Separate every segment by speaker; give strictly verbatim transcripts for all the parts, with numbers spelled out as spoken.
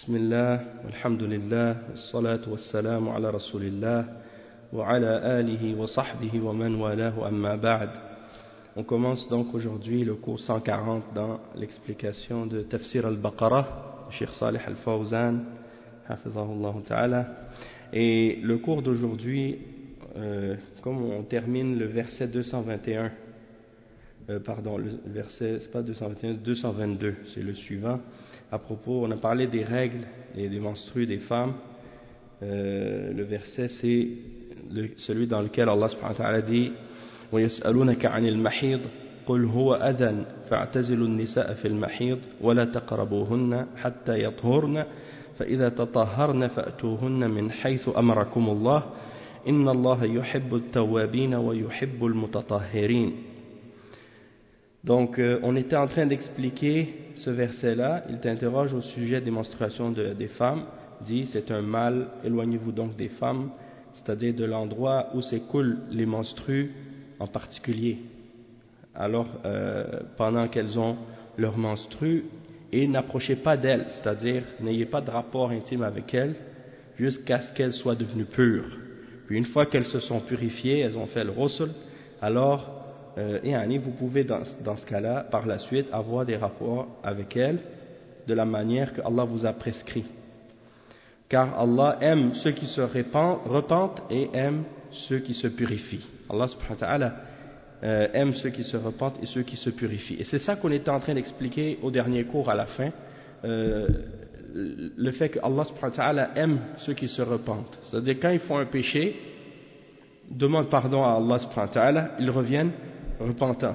Speaker 1: بسم الله والحمد لله والصلاة والسلام على رسول الله وعلى آله وصحبه ومن والاه أما بعد. On commence donc aujourd'hui le cours cent quarante dans l'explication de Tafsir al-Baqarah de Cheikh Salih al-Fawzan hafizahullah ta'ala. Et le cours d'aujourd'hui, euh, comme on termine le verset deux cent vingt et un, euh, pardon, le verset, c'est pas deux cent vingt et un, deux cent vingt-deux, c'est le suivant. À propos, on a parlé des règles et des menstrues des femmes. Euh, le verset, c'est le, celui dans lequel Allah subhanahu wa ta'ala dit وَيَسْأَلُونَكَ عَنِ الْمَحِيضِ قُلْ هُوَ أَذًى فَاعْتَزِلُوا النِّسَاءَ فِي الْمَحِيضِ وَلَا تَقْرَبُوهُنَّ حَتَّى يَطْهُرْنَ فَإِذَا تَطَهَّرْنَ فَأْتُوهُنَّ مِنْ حَيْثُ أَمَرَكُمُ اللَّهُ إِنَّ اللَّهَ يُحِبُّ التَّوَّابِينَ وَيُحِبُّ الْمُتَطَهِّرِينَ. Donc, euh, on était en train d'expliquer ce verset-là. Il t'interroge au sujet des menstruations de, des femmes. Il dit, c'est un mal, éloignez-vous donc des femmes, c'est-à-dire de l'endroit où s'écoulent les menstrues en particulier. Alors, euh, pendant qu'elles ont leurs menstrues, et n'approchez pas d'elles, c'est-à-dire n'ayez pas de rapport intime avec elles jusqu'à ce qu'elles soient devenues pures. Puis une fois qu'elles se sont purifiées, elles ont fait le ghusl, alors Euh, et Annie, vous pouvez dans, dans ce cas-là, par la suite, avoir des rapports avec elle de la manière que Allah vous a prescrit. Car Allah aime ceux qui se repentent et aime ceux qui se purifient. Allah subhanahu wa ta'ala euh, aime ceux qui se repentent et ceux qui se purifient. Et c'est ça qu'on était en train d'expliquer au dernier cours à la fin, euh, le fait que Allah subhanahu wa ta'ala aime ceux qui se repentent. C'est-à-dire quand ils font un péché, demandent pardon à Allah subhanahu wa ta'ala, ils reviennent repentant.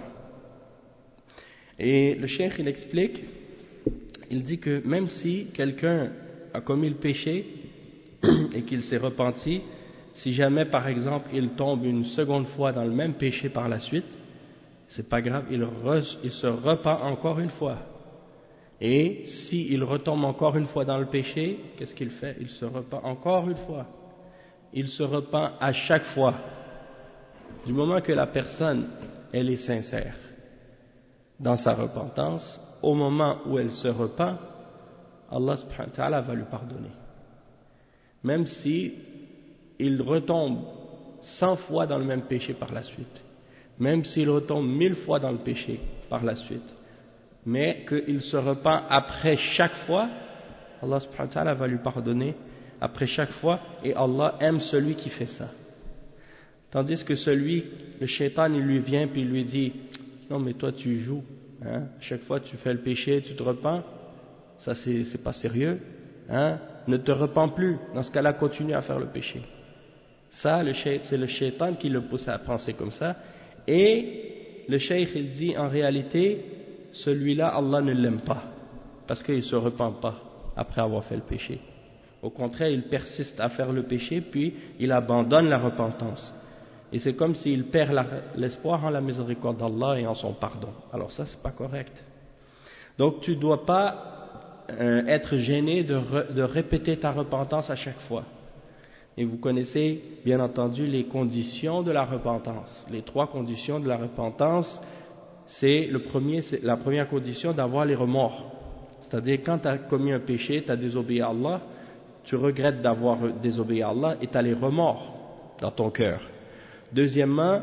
Speaker 1: Et le cheikh il explique, il dit que même si quelqu'un a commis le péché et qu'il s'est repenti, si jamais par exemple il tombe une seconde fois dans le même péché par la suite, c'est pas grave, il, re, il se repent encore une fois. Et si il retombe encore une fois dans le péché, qu'est-ce qu'il fait? Il se repent encore une fois. Il se repent à chaque fois. Du moment que la personne elle est sincère dans sa repentance, au moment où elle se repent, Allah subhanahu wa ta'ala va lui pardonner. Même si il retombe cent fois dans le même péché par la suite, même s'il retombe mille fois dans le péché par la suite, mais qu'il se repent après chaque fois, Allah subhanahu wa ta'ala va lui pardonner après chaque fois, et Allah aime celui qui fait ça. Tandis que celui, le shaitan, il lui vient puis il lui dit non mais toi tu joues, hein? Chaque fois tu fais le péché, tu te repens, ça c'est, c'est pas sérieux, hein? Ne te repens plus, dans ce cas-là continue à faire le péché. Ça le shait, c'est le shaitan qui le pousse à penser comme ça, et le cheikh il dit en réalité celui-là Allah ne l'aime pas parce qu'il se repent pas après avoir fait le péché. Au contraire, il persiste à faire le péché puis il abandonne la repentance. Et c'est comme s'il perd la, l'espoir en la miséricorde d'Allah et en son pardon. Alors ça, c'est pas correct. Donc tu dois pas euh, être gêné de, re, de répéter ta repentance à chaque fois. Et vous connaissez bien entendu les conditions de la repentance. Les trois conditions de la repentance, c'est le premier, c'est la première condition d'avoir les remords. C'est-à-dire quand tu as commis un péché, tu as désobéi à Allah, tu regrettes d'avoir désobéi à Allah et tu as les remords dans ton cœur. Deuxièmement,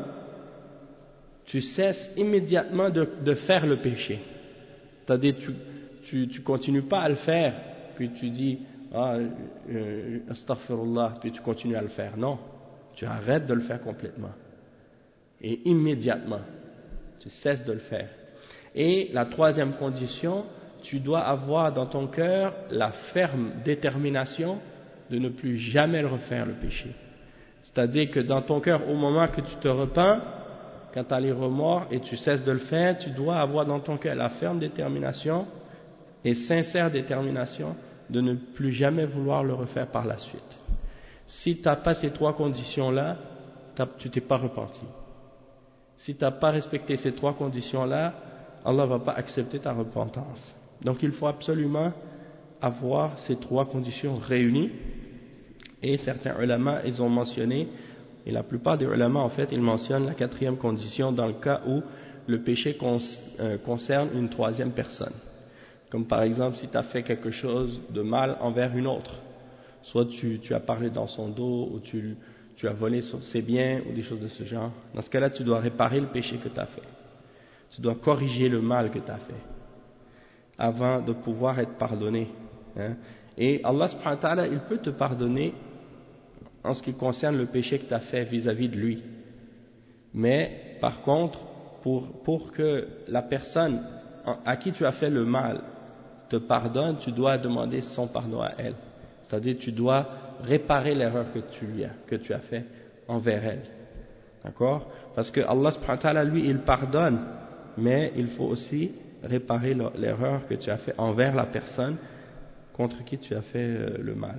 Speaker 1: tu cesses immédiatement de, de faire le péché. C'est-à-dire, tu, tu, tu continues pas à le faire, puis tu dis, ah, euh, astaghfirullah, puis tu continues à le faire. Non, tu arrêtes de le faire complètement. Et immédiatement, tu cesses de le faire. Et la troisième condition, tu dois avoir dans ton cœur la ferme détermination de ne plus jamais le refaire, le péché. C'est-à-dire que dans ton cœur, au moment que tu te repens, quand tu as les remords et tu cesses de le faire, tu dois avoir dans ton cœur la ferme détermination et sincère détermination de ne plus jamais vouloir le refaire par la suite. Si tu n'as pas ces trois conditions-là, tu t'es pas repenti. Si tu n'as pas respecté ces trois conditions-là, Allah ne va pas accepter ta repentance. Donc il faut absolument avoir ces trois conditions réunies. Et certains ulama, ils ont mentionné, et la plupart des ulama, en fait, ils mentionnent la quatrième condition dans le cas où le péché con, euh, concerne une troisième personne. Comme par exemple si tu as fait quelque chose de mal envers une autre. Soit tu, tu as parlé dans son dos, ou tu, tu as volé ses biens, ou des choses de ce genre. Dans ce cas-là, tu dois réparer le péché que tu as fait. Tu dois corriger le mal que tu as fait, avant de pouvoir être pardonné. Hein. Et Allah subhanahu wa ta'ala, il peut te pardonner en ce qui concerne le péché que tu as fait vis-à-vis de lui. Mais, par contre, pour, pour que la personne à qui tu as fait le mal te pardonne, tu dois demander son pardon à elle. C'est-à-dire, tu dois réparer l'erreur que tu lui as, que tu as fait envers elle. D'accord? Parce que Allah subhanahu wa ta'ala, lui, il pardonne, mais il faut aussi réparer l'erreur que tu as fait envers la personne contre qui tu as fait le mal.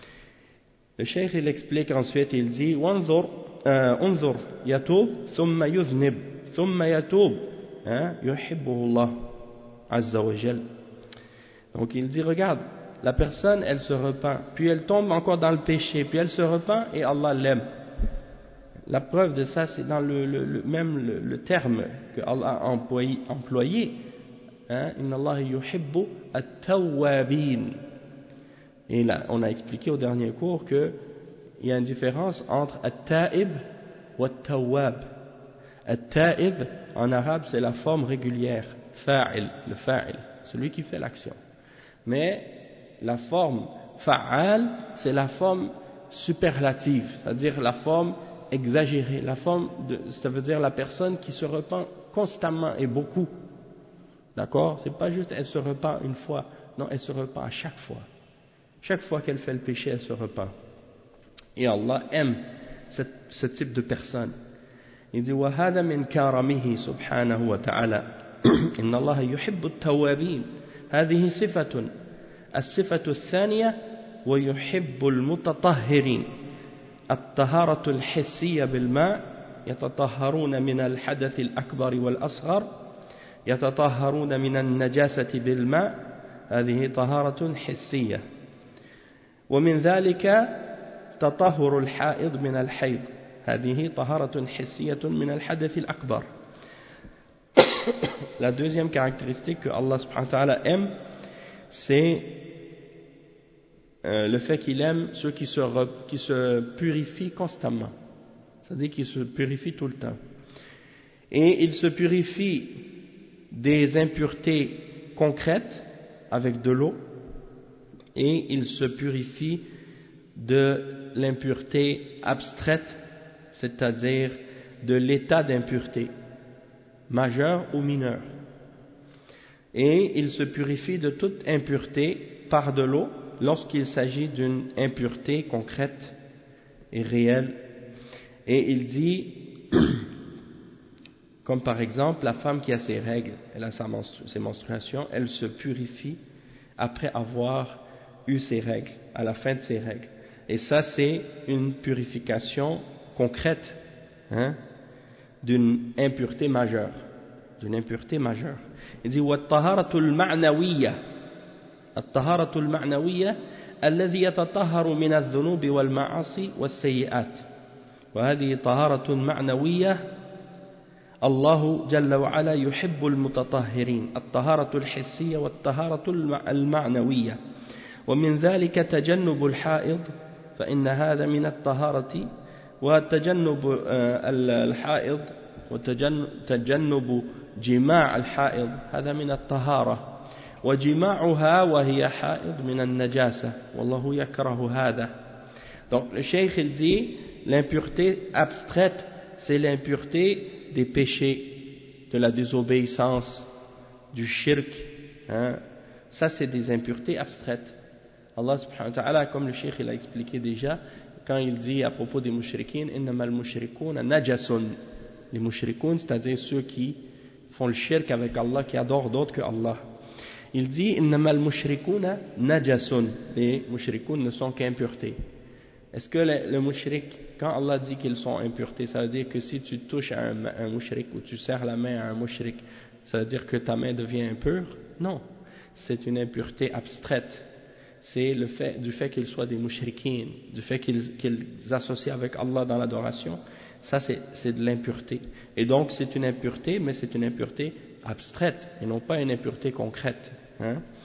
Speaker 1: Le cheikh, il explique ensuite, il dit وانظر انظر يتوب ثم يذنب ثم يتوب يحبه الله عز وجل. Donc il dit, regarde, la personne, elle se repent, puis elle tombe encore dans le péché, puis elle se repent et Allah l'aime. La preuve de ça, c'est dans le, le, le même le, le terme que Allah a employé, employé hein, Inna Allah yuhibbu at-tawwabin. Et là, on a expliqué au dernier cours qu'il y a une différence entre at-ta'ib ou at-tawwab. At-ta'ib, en arabe, c'est la forme régulière, fa'il, le fa'il, celui qui fait l'action. Mais la forme fa'al, c'est la forme superlative, c'est-à-dire la forme exagérée, la forme de, ça veut dire la personne qui se repent constamment et beaucoup. D'accord? C'est pas juste elle se repent une fois, non, elle se repent à chaque fois. Chaque fois qu'elle fait le péché, elle se repent. Et Allah aime cette, ce type de personne. Il dit وَهَذَا مِنْ كَارَمِهِ سُبْحَانَهُ وَتَعَالَى إِنَّ اللَّهَ يُحِبُّ التَّوَّابِينَ هذه صفة الصفة الثانية ويحب المتطهرين الطهارة الحسية بالماء يتطهرون من الحدث الأكبر والأصغر يتطهرون من النجاسة بالماء هذه طهارة حسية ومن ذلك تطهر الحائض من الحيض هذه طهارة حسية من الحدث الأكبر. La deuxième caractéristique que Allah subhanahu wa ta'ala aime, c'est euh, le fait qu'il aime ceux qui se, qui se purifient constamment, c'est-à-dire qui se purifient tout le temps. Et il se purifie des impuretés concrètes avec de l'eau, et il se purifie de l'impureté abstraite, c'est-à-dire de l'état d'impureté, majeur ou mineur. Et il se purifie de toute impureté par de l'eau lorsqu'il s'agit d'une impureté concrète et réelle. Et il dit, comme par exemple la femme qui a ses règles, elle a sa menstru- ses menstruations, elle se purifie après avoir eu ses règles, à la fin de ses règles. Et ça, c'est une purification concrète hein, d'une impureté majeure. D'une impureté majeure. Il dit والطهارة المعنوية الطهارة المعنوية الذي يتطهر من الذنوب والمعاصي والسيئات وهذه طهارة معنوية الله جل وعلا يحب المتطهرين الطهارة الحسية والطهارة المعنوية ومن ذلك تجنب الحائض فإن هذا من الطهارة وتجنب الحائض وتجنب جماع الحائض هذا من الطهارة وجماعها وهي حائض من النجاسة والله يكره هذا. Donc le cheikh il dit l'impureté abstraite c'est l'impureté des péchés, de la désobéissance, du shirk hein. Ça c'est des impuretés abstraites. Allah subhanahu wa ta'ala, comme le cheikh il a expliqué déjà, quand il dit à propos des mushrikines innama al-mushrikuna najasun, les mushrikoun, c'est-à-dire ceux qui font le shirk avec Allah, qui adorent d'autres que Allah. Il dit innama al-mushrikuna najasun, les mushrikoun ne sont qu'impuretés. Est-ce que le, le mushrik, quand Allah dit qu'ils sont impuretés, ça veut dire que si tu touches à un, un mushrik ou tu serres la main à un mushrik, ça veut dire que ta main devient impure? Non, c'est une impureté abstraite. C'est le fait, du fait qu'ils soient des mushrikines, du fait qu'ils, qu'ils associent avec Allah dans l'adoration, ça c'est, c'est de l'impureté. Et donc c'est une impureté, mais c'est une impureté abstraite, et non pas une impureté concrète. Hein?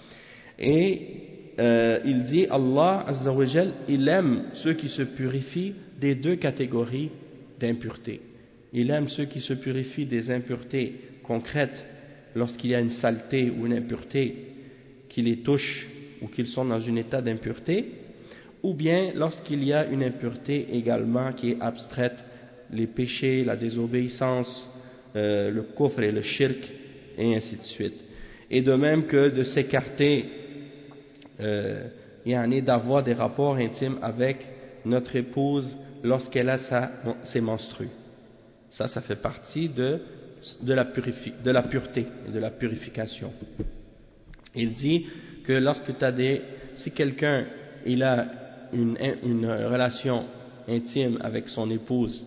Speaker 1: Et euh, il dit, Allah Azza wa Jal, il aime ceux qui se purifient des deux catégories d'impuretés. Il aime ceux qui se purifient des impuretés concrètes lorsqu'il y a une saleté ou une impureté qui les touche ou qu'ils sont dans un état d'impureté, ou bien lorsqu'il y a une impureté également qui est abstraite, les péchés, la désobéissance, euh, le kufr et le shirk, et ainsi de suite. Et de même que de s'écarter, euh, yani d'avoir des rapports intimes avec notre épouse lorsqu'elle a sa, ses menstrues. Ça, ça fait partie de, de, la purifi, de la pureté et de la purification. Il dit que lorsque tu as des, si quelqu'un il a une, une relation intime avec son épouse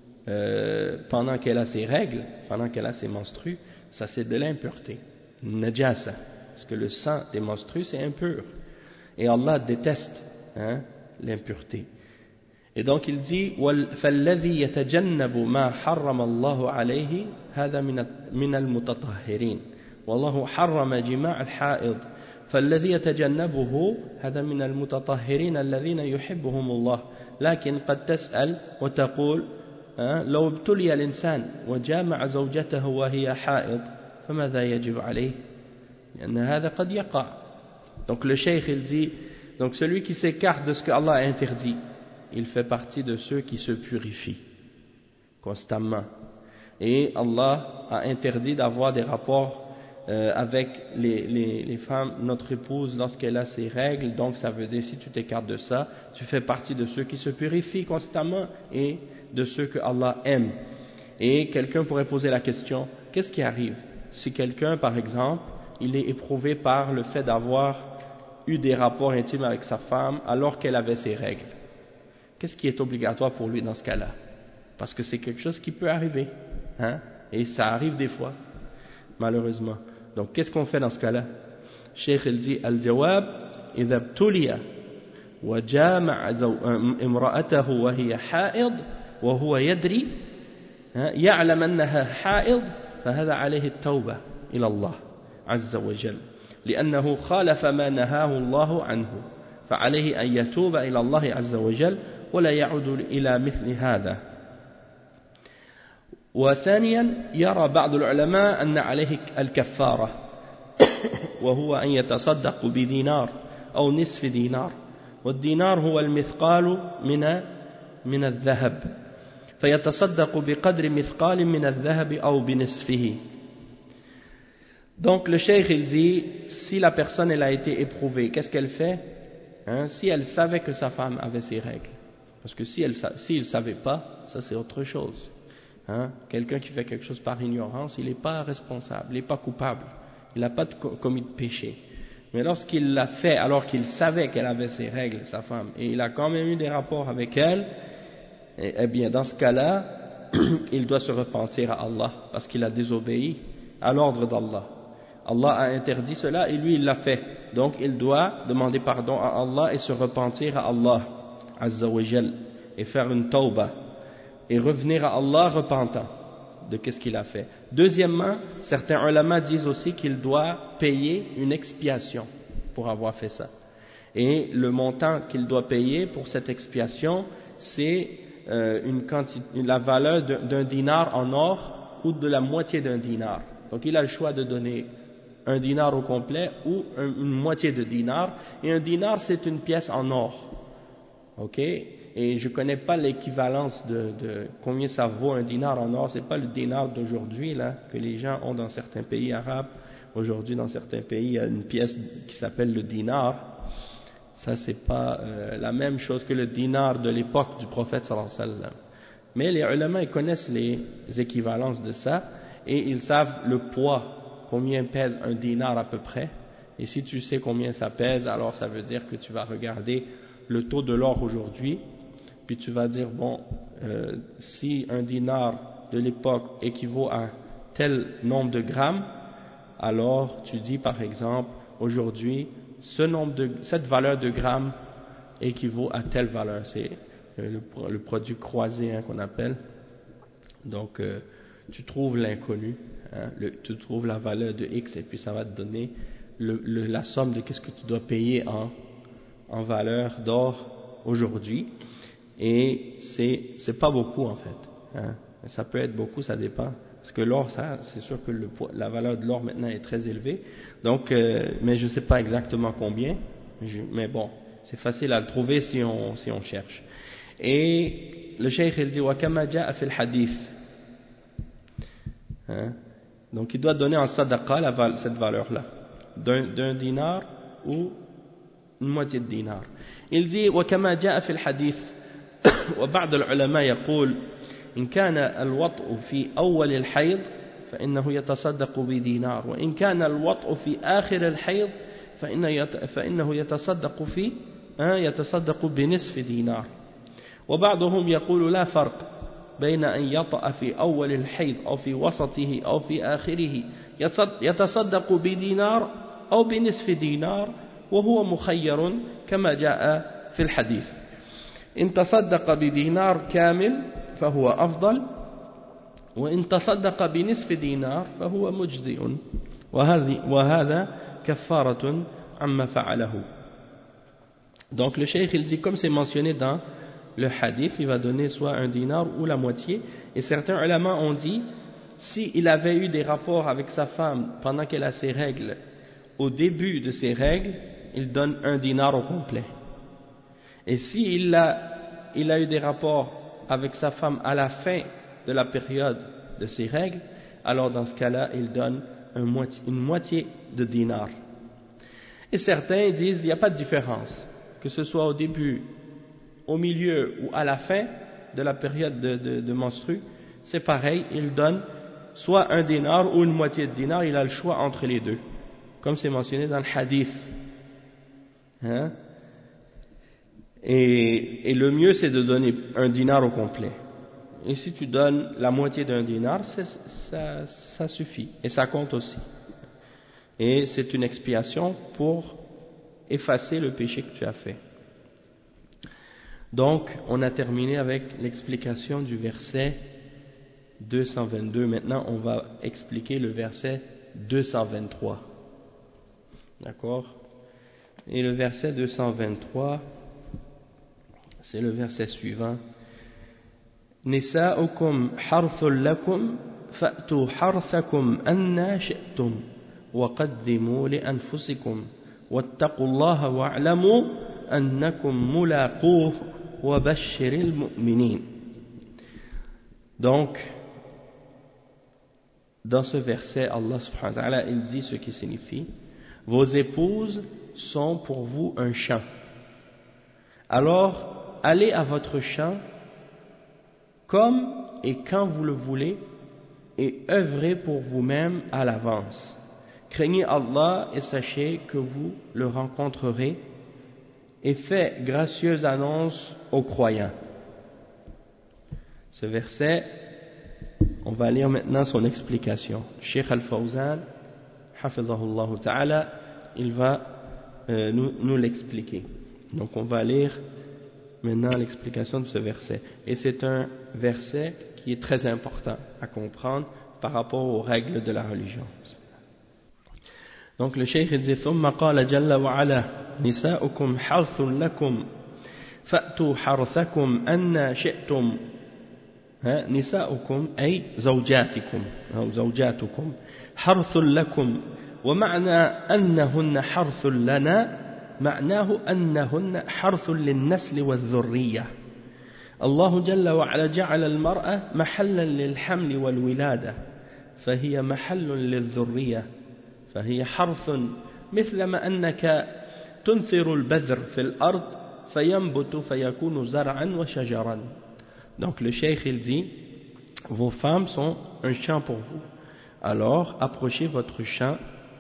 Speaker 1: euh, pendant qu'elle a ses règles, pendant qu'elle a ses menstrues, ça c'est de l'impureté, najasa, parce que le sang des menstrues c'est impur, et Allah déteste hein, l'impureté. Et donc il dit فَالَّذِي يَتَجَنَّبُ مَا حَرَّمَ اللَّهُ عَلَيْهِ هَذَا مِنَ الْمُتَطَهِّرِينَ والله حرم جماع الحائض فالذي يتجنبه هذا من المتطهرين الذين يحبهم الله لكن قد تسأل وتقول لو ابتلي الإنسان وجامع زوجته وهي حائض فماذا يجب عليه لأن هذا قد يقع. Donc le cheikh il dit, donc celui qui s'écarte de ce que Allah a interdit, il fait partie de ceux qui se purifient constamment. Et Allah a interdit d'avoir des rapports euh, avec les, les, les femmes, notre épouse, lorsqu'elle a ses règles. Donc ça veut dire, si tu t'écartes de ça, tu fais partie de ceux qui se purifient constamment et de ceux que Allah aime. Et quelqu'un pourrait poser la question, qu'est-ce qui arrive si quelqu'un, par exemple, il est éprouvé par le fait d'avoir eu des rapports intimes avec sa femme alors qu'elle avait ses règles? Qu'est-ce qui est obligatoire pour lui dans ce cas-là? Parce que c'est quelque chose qui peut arriver, hein? Et ça arrive des fois, malheureusement. Donc qu'est-ce qu'on fait dans ce cas-là? Cheikh il dit al-jawab idha ibtuliya wa jama'a imra'atahu wa hiya ha'id wa huwa yadri ya'lam annaha ha'id فهذا عليه التوبة إلى الله عز وجل لأنه خالف ما نهاه الله عنه فعليه أن يتوب إلى الله عز وجل ولا يعود إلى مثل هذا. وثانيا يرى بعض العلماء أن عليه الكفارة وهو أن يتصدق بدينار أو نصف دينار والدينار هو المثقال من من الذهب فيتصدق بقدر مثقال من الذهب أو بنصفه. Donc le cheikh il dit, si la personne elle a été éprouvée, qu'est-ce qu'elle fait hein, si elle savait que sa femme avait ses règles? Parce que si elle si il savait pas, ça c'est autre chose. Hein? Quelqu'un qui fait quelque chose par ignorance, il n'est pas responsable, il n'est pas coupable, il n'a pas de, commis de péché. Mais lorsqu'il l'a fait alors qu'il savait qu'elle avait ses règles, sa femme, et il a quand même eu des rapports avec elle, eh, eh bien dans ce cas-là, il doit se repentir à Allah parce qu'il a désobéi à l'ordre d'Allah. Allah a interdit cela et lui il l'a fait. Donc il doit demander pardon à Allah et se repentir à Allah Azza wa Jal et faire une tawbah et revenir à Allah repentant de qu'est-ce qu'il a fait. Deuxièmement, certains ulama disent aussi qu'il doit payer une expiation pour avoir fait ça. Et le montant qu'il doit payer pour cette expiation, c'est euh, une quantité, la valeur d'un dinar en or ou de la moitié d'un dinar. Donc il a le choix de donner un dinar au complet ou un, une moitié de dinar. Et un dinar, c'est une pièce en or. Ok? Et je ne connais pas l'équivalence de, de combien ça vaut un dinar en or. Ce n'est pas le dinar d'aujourd'hui là que les gens ont dans certains pays arabes. Aujourd'hui, dans certains pays, il y a une pièce qui s'appelle le dinar. Ça, c'est pas euh, la même chose que le dinar de l'époque du prophète sallallahu alayhi wa sallam. Mais les ulama, ils connaissent les équivalences de ça et ils savent le poids, combien pèse un dinar à peu près. Et si tu sais combien ça pèse, alors ça veut dire que tu vas regarder le taux de l'or aujourd'hui, puis tu vas dire, bon, euh, si un dinar de l'époque équivaut à tel nombre de grammes, alors tu dis par exemple, aujourd'hui, ce nombre de, cette valeur de grammes équivaut à telle valeur. C'est le, le produit croisé hein, qu'on appelle. Donc, euh, tu trouves l'inconnu, hein, le, tu trouves la valeur de X et puis ça va te donner le, le, la somme de qu'est-ce que tu dois payer en, en valeur d'or aujourd'hui. Et c'est, c'est pas beaucoup en fait. Hein. Ça peut être beaucoup, ça dépend. Parce que l'or, ça, c'est sûr que le, la valeur de l'or maintenant est très élevée. Donc, euh, mais je sais pas exactement combien. Je, mais bon, c'est facile à le trouver si on, si on cherche. Et le cheikh il dit وَكَمَا جَاءَ فِي الْحَدِيثِ. Hein? Donc il doit donner en sadaqa la, cette valeur-là, d'un, d'un dinar ou une moitié de dinar. Il dit وَكَمَا جَاءَ فِي الْحَدِيثِ وبعض العلماء يقول إن كان الوطء في أول الحيض فإنه يتصدق بدينار وإن كان الوطء في آخر الحيض فإنه يتصدق في يتصدق بنصف دينار. وبعضهم يقول لا فرق بين أن يطأ في أول الحيض أو في وسطه أو في آخره يتصدق بدينار أو بنصف دينار وهو مخير كما جاء في الحديث. إن تصدق بدينار كامل فهو أفضل وإن تصدق بنصف دينار فهو مجزئ وهذا كفارة عما فعله. Donc le cheikh il dit comme c'est mentionné dans le hadith, il va donner soit un dinar ou la moitié. Et certains ulama ont dit, s'il avait eu des rapports avec sa femme pendant qu'elle a ses règles, au début de ses règles, il donne un dinar au complet. Et s'il a, il a eu des rapports avec sa femme à la fin de la période de ses règles, alors dans ce cas-là, il donne un moitié, une moitié de dinar. Et certains disent, il n'y a pas de différence, que ce soit au début, au milieu ou à la fin de la période de, de, de menstru, c'est pareil, il donne soit un dinar ou une moitié de dinar, il a le choix entre les deux, comme c'est mentionné dans le hadith. Hein? Et, et le mieux c'est de donner un dinar au complet. Et si tu donnes la moitié d'un dinar, ça, ça suffit, et ça compte aussi. Et c'est une expiation pour effacer le péché que tu as fait. Donc, on a terminé avec l'explication du verset deux cent vingt-deux. Maintenant, on va expliquer le verset deux cent vingt-trois. D'accord? Et le verset deux cent vingt-trois, c'est le verset suivant. Nisa'ukum harthul lakum fa'tu harthakum anna shi'tum wa qaddimu li anfusikum wattaqullaha wa'lamu annakum mulaquh. Donc, dans ce verset, Allah subhanahu wa ta'ala, il dit ce qui signifie, vos épouses sont pour vous un champ. Alors, allez à votre champ comme et quand vous le voulez et œuvrez pour vous-même à l'avance. Craignez Allah et sachez que vous le rencontrerez et fait gracieuse annonce aux croyants. Ce verset, on va lire maintenant son explication. Cheikh Al-Fawzan, hafidhahullah ta'ala, il va euh, nous, nous l'expliquer. Donc on va lire maintenant l'explication de ce verset. Et c'est un verset qui est très important à comprendre par rapport aux règles de la religion. Donc le cheikh dit ثم قال جل وعلا نساؤكم حرث لكم فأتوا حرثكم أن شئتم. نساؤكم أي زوجاتكم أو زوجاتكم حرث لكم ومعنى أنهن حرث لنا معناه أنهن حرث للنسل والذرية. الله جل وعلا جعل المرأة محلا للحمل والولادة فهي محل للذرية فهي حرث مثلما أنك تنثر البذر في الأرض فينبت فيكون زرعا وشجرا. Donc le cheikh il dit, vos femmes sont un champ pour vous, alors approchez votre champ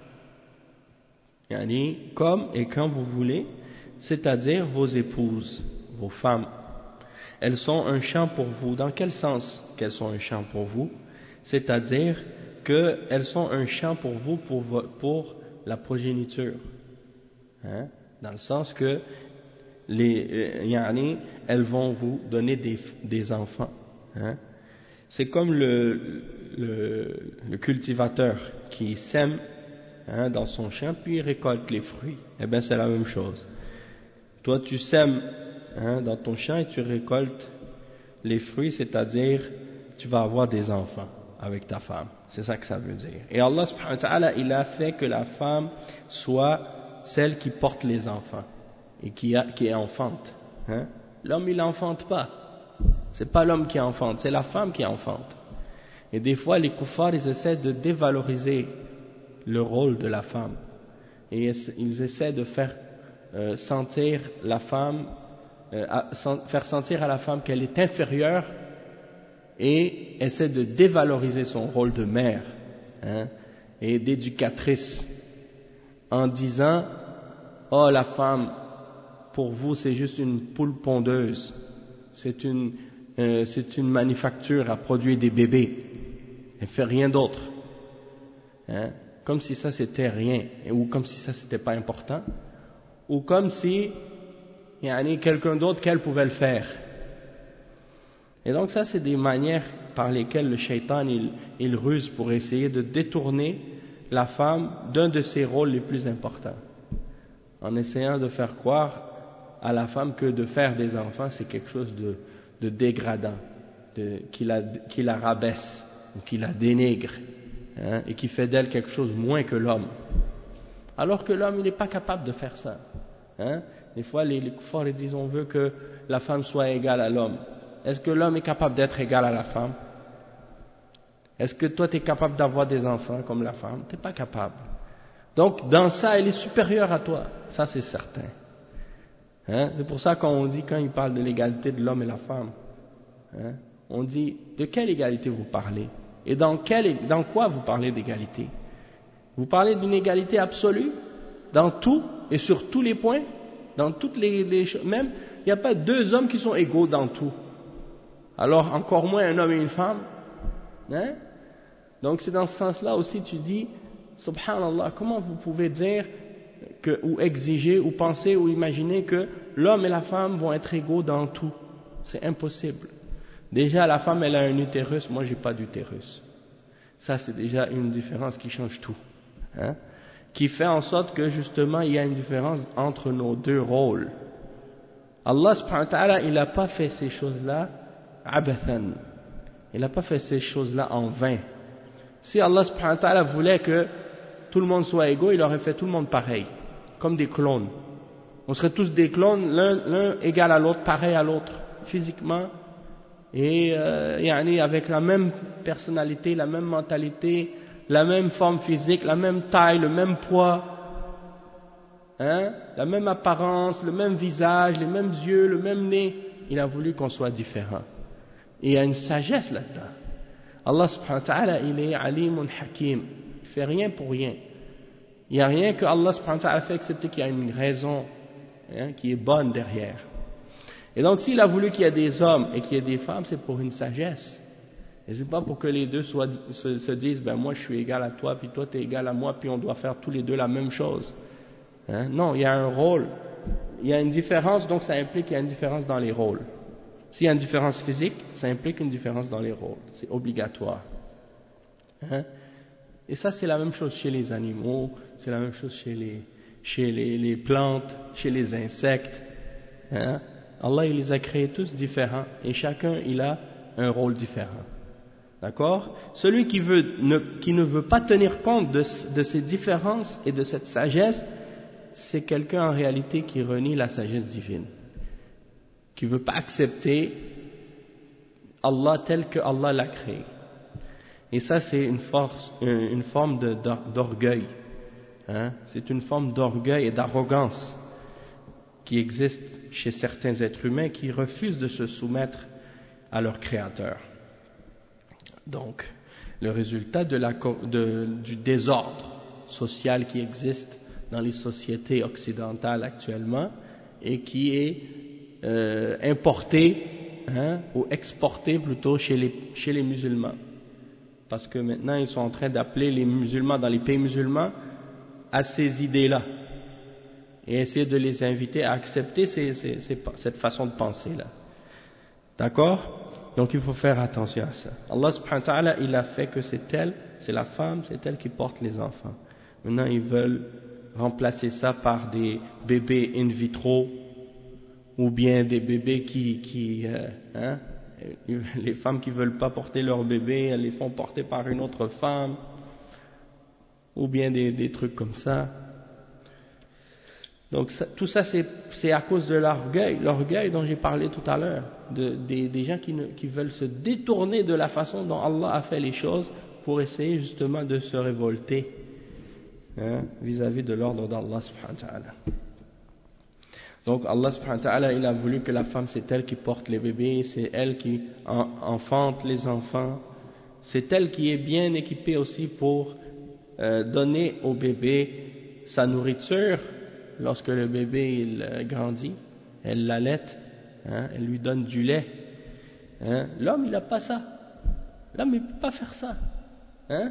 Speaker 1: yani, comme et quand vous voulez, c'est-à-dire vos épouses, vos femmes. Elles sont un champ pour vous. Dans quel sens qu'elles sont un champ pour vous? C'est-à-dire qu'elles sont un champ pour vous pour, pour la progéniture. Hein? Dans le sens que les, yani, elles vont vous donner des, des enfants. Hein? C'est comme le, le, le cultivateur qui sème hein, dans son champ, puis il récolte les fruits. Eh bien, c'est la même chose. Toi, tu sèmes hein, dans ton champ et tu récoltes les fruits, c'est-à-dire tu vas avoir des enfants avec ta femme. C'est ça que ça veut dire. Et Allah subhanahu wa ta'ala, il a fait que la femme soit celle qui porte les enfants et qui, a, qui enfante. Hein. L'homme, il n'enfante pas. C'est pas l'homme qui enfante, c'est la femme qui enfante. Et des fois, les kuffars, ils essaient de dévaloriser le rôle de la femme. Et ils essaient de faire euh, sentir la femme, euh, à, sans, faire sentir à la femme qu'elle est inférieure et essaient de dévaloriser son rôle de mère hein, et d'éducatrice en disant « Oh, la femme, pour vous, c'est juste une poule pondeuse, c'est une, euh, c'est une manufacture à produire des bébés, elle ne fait rien d'autre. Hein, » comme si ça c'était rien, ou comme si ça c'était pas important, ou comme si il y a quelqu'un d'autre qu'elle pouvait le faire. Et donc ça c'est des manières par lesquelles le shaitan il, il ruse pour essayer de détourner la femme d'un de ses rôles les plus importants, en essayant de faire croire à la femme que de faire des enfants c'est quelque chose de, de dégradant, de, qui, la, qui la rabaisse ou qui la dénigre. Hein, et qui fait d'elle quelque chose moins que l'homme. Alors que l'homme, il n'est pas capable de faire ça. Hein. Des fois, les, les kuffars, ils disent, on veut que la femme soit égale à l'homme. Est-ce que l'homme est capable d'être égal à la femme? Est-ce que toi, tu es capable d'avoir des enfants comme la femme? Tu n'es pas capable. Donc, dans ça, elle est supérieure à toi. Ça, c'est certain. Hein. C'est pour ça qu'on dit, quand il parle de l'égalité de l'homme et la femme, hein, on dit, de quelle égalité vous parlez? Et dans, quel, dans quoi vous parlez d'égalité? Vous parlez d'une égalité absolue dans tout et sur tous les points, dans toutes les, les choses. Même, il n'y a pas deux hommes qui sont égaux dans tout. Alors, encore moins un homme et une femme. Hein? Donc, c'est dans ce sens-là aussi, tu dis, subhanallah, comment vous pouvez dire que, ou exiger, ou penser, ou imaginer que l'homme et la femme vont être égaux dans tout? C'est impossible. Déjà, la femme, elle a un utérus, moi, j'ai pas d'utérus. Ça, c'est déjà une différence qui change tout. Hein? Qui fait en sorte que, justement, il y a une différence entre nos deux rôles. Allah, subhanahu wa ta'ala, il n'a pas fait ces choses-là abathan. Il n'a pas fait ces choses-là en vain. Si Allah, subhanahu wa ta'ala, voulait que tout le monde soit égaux, il aurait fait tout le monde pareil, comme des clones. On serait tous des clones, l'un, l'un égal à l'autre, pareil à l'autre, physiquement, et euh, yani avec la même personnalité, la même mentalité, la même forme physique, la même taille, le même poids, hein, la même apparence, le même visage, les mêmes yeux, le même nez. Il a voulu qu'on soit différents. Et il y a une sagesse là-dedans. Allah subhanahu wa ta'ala, il est alimun hakim. Il fait rien pour rien. Il n'y a rien que Allah subhanahu wa ta'ala fait excepté qu'il y a une raison hein, qui est bonne derrière. Et donc, s'il a voulu qu'il y ait des hommes et qu'il y ait des femmes, c'est pour une sagesse. Et c'est pas pour que les deux soient, se, se disent, ben moi je suis égal à toi, puis toi tu es égal à moi, puis on doit faire tous les deux la même chose. Hein? Non, il y a un rôle, il y a une différence, donc ça implique qu'il y a une différence dans les rôles. S'il y a une différence physique, ça implique une différence dans les rôles. C'est obligatoire. Hein? Et ça, c'est la même chose chez les animaux, c'est la même chose chez les, chez les, les plantes, chez les insectes. Hein? Allah, il les a créés tous différents et chacun, il a un rôle différent. D'accord? Celui qui, veut, ne, qui ne veut pas tenir compte de, de ces différences et de cette sagesse, c'est quelqu'un en réalité qui renie la sagesse divine, qui ne veut pas accepter Allah tel que Allah l'a créé. Et ça, c'est une, force, une forme de, d'orgueil. Hein? C'est une forme d'orgueil et d'arrogance qui existe chez certains êtres humains qui refusent de se soumettre à leur Créateur. Donc, le résultat de la, de, du désordre social qui existe dans les sociétés occidentales actuellement et qui est euh, importé hein, ou exporté plutôt chez les, chez les musulmans. Parce que maintenant, ils sont en train d'appeler les musulmans dans les pays musulmans à ces idées-là et essayer de les inviter à accepter ces, ces, ces, cette façon de penser-là. D'accord? Donc il faut faire attention à ça. Allah subhanahu wa ta'ala, il a fait que c'est elle, c'est la femme, c'est elle qui porte les enfants. Maintenant, ils veulent remplacer ça par des bébés in vitro, ou bien des bébés qui, qui euh, hein, les femmes qui veulent pas porter leur bébé, elles les font porter par une autre femme, ou bien des, des trucs comme ça. Donc ça, tout ça c'est, c'est à cause de l'orgueil, l'orgueil dont j'ai parlé tout à l'heure, de, des, des gens qui, ne, qui veulent se détourner de la façon dont Allah a fait les choses pour essayer justement de se révolter, hein, vis-à-vis de l'ordre d'Allah subhanahu wa ta'ala. Donc Allah subhanahu wa ta'ala, il a voulu que la femme, c'est elle qui porte les bébés, c'est elle qui en, enfante les enfants, c'est elle qui est bien équipée aussi pour euh, donner au bébé sa nourriture lorsque le bébé il euh, grandit, elle l'allaite, hein, elle lui donne du lait. Hein. L'homme il n'a pas ça, l'homme il ne peut pas faire ça. Hein.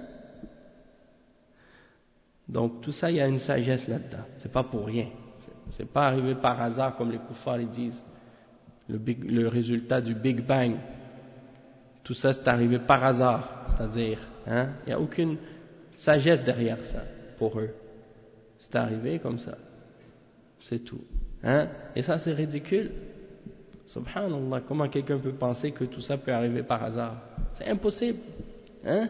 Speaker 1: Donc tout ça il y a une sagesse là-dedans, c'est pas pour rien. C'est pas arrivé par hasard comme les kuffars ils disent, le, big, le résultat du Big Bang. Tout ça c'est arrivé par hasard, c'est-à-dire, hein, il n'y a aucune sagesse derrière ça pour eux. C'est arrivé comme ça, c'est tout. Hein. Et ça c'est ridicule. Subhanallah, comment quelqu'un peut penser que tout ça peut arriver par hasard? C'est impossible. Hein.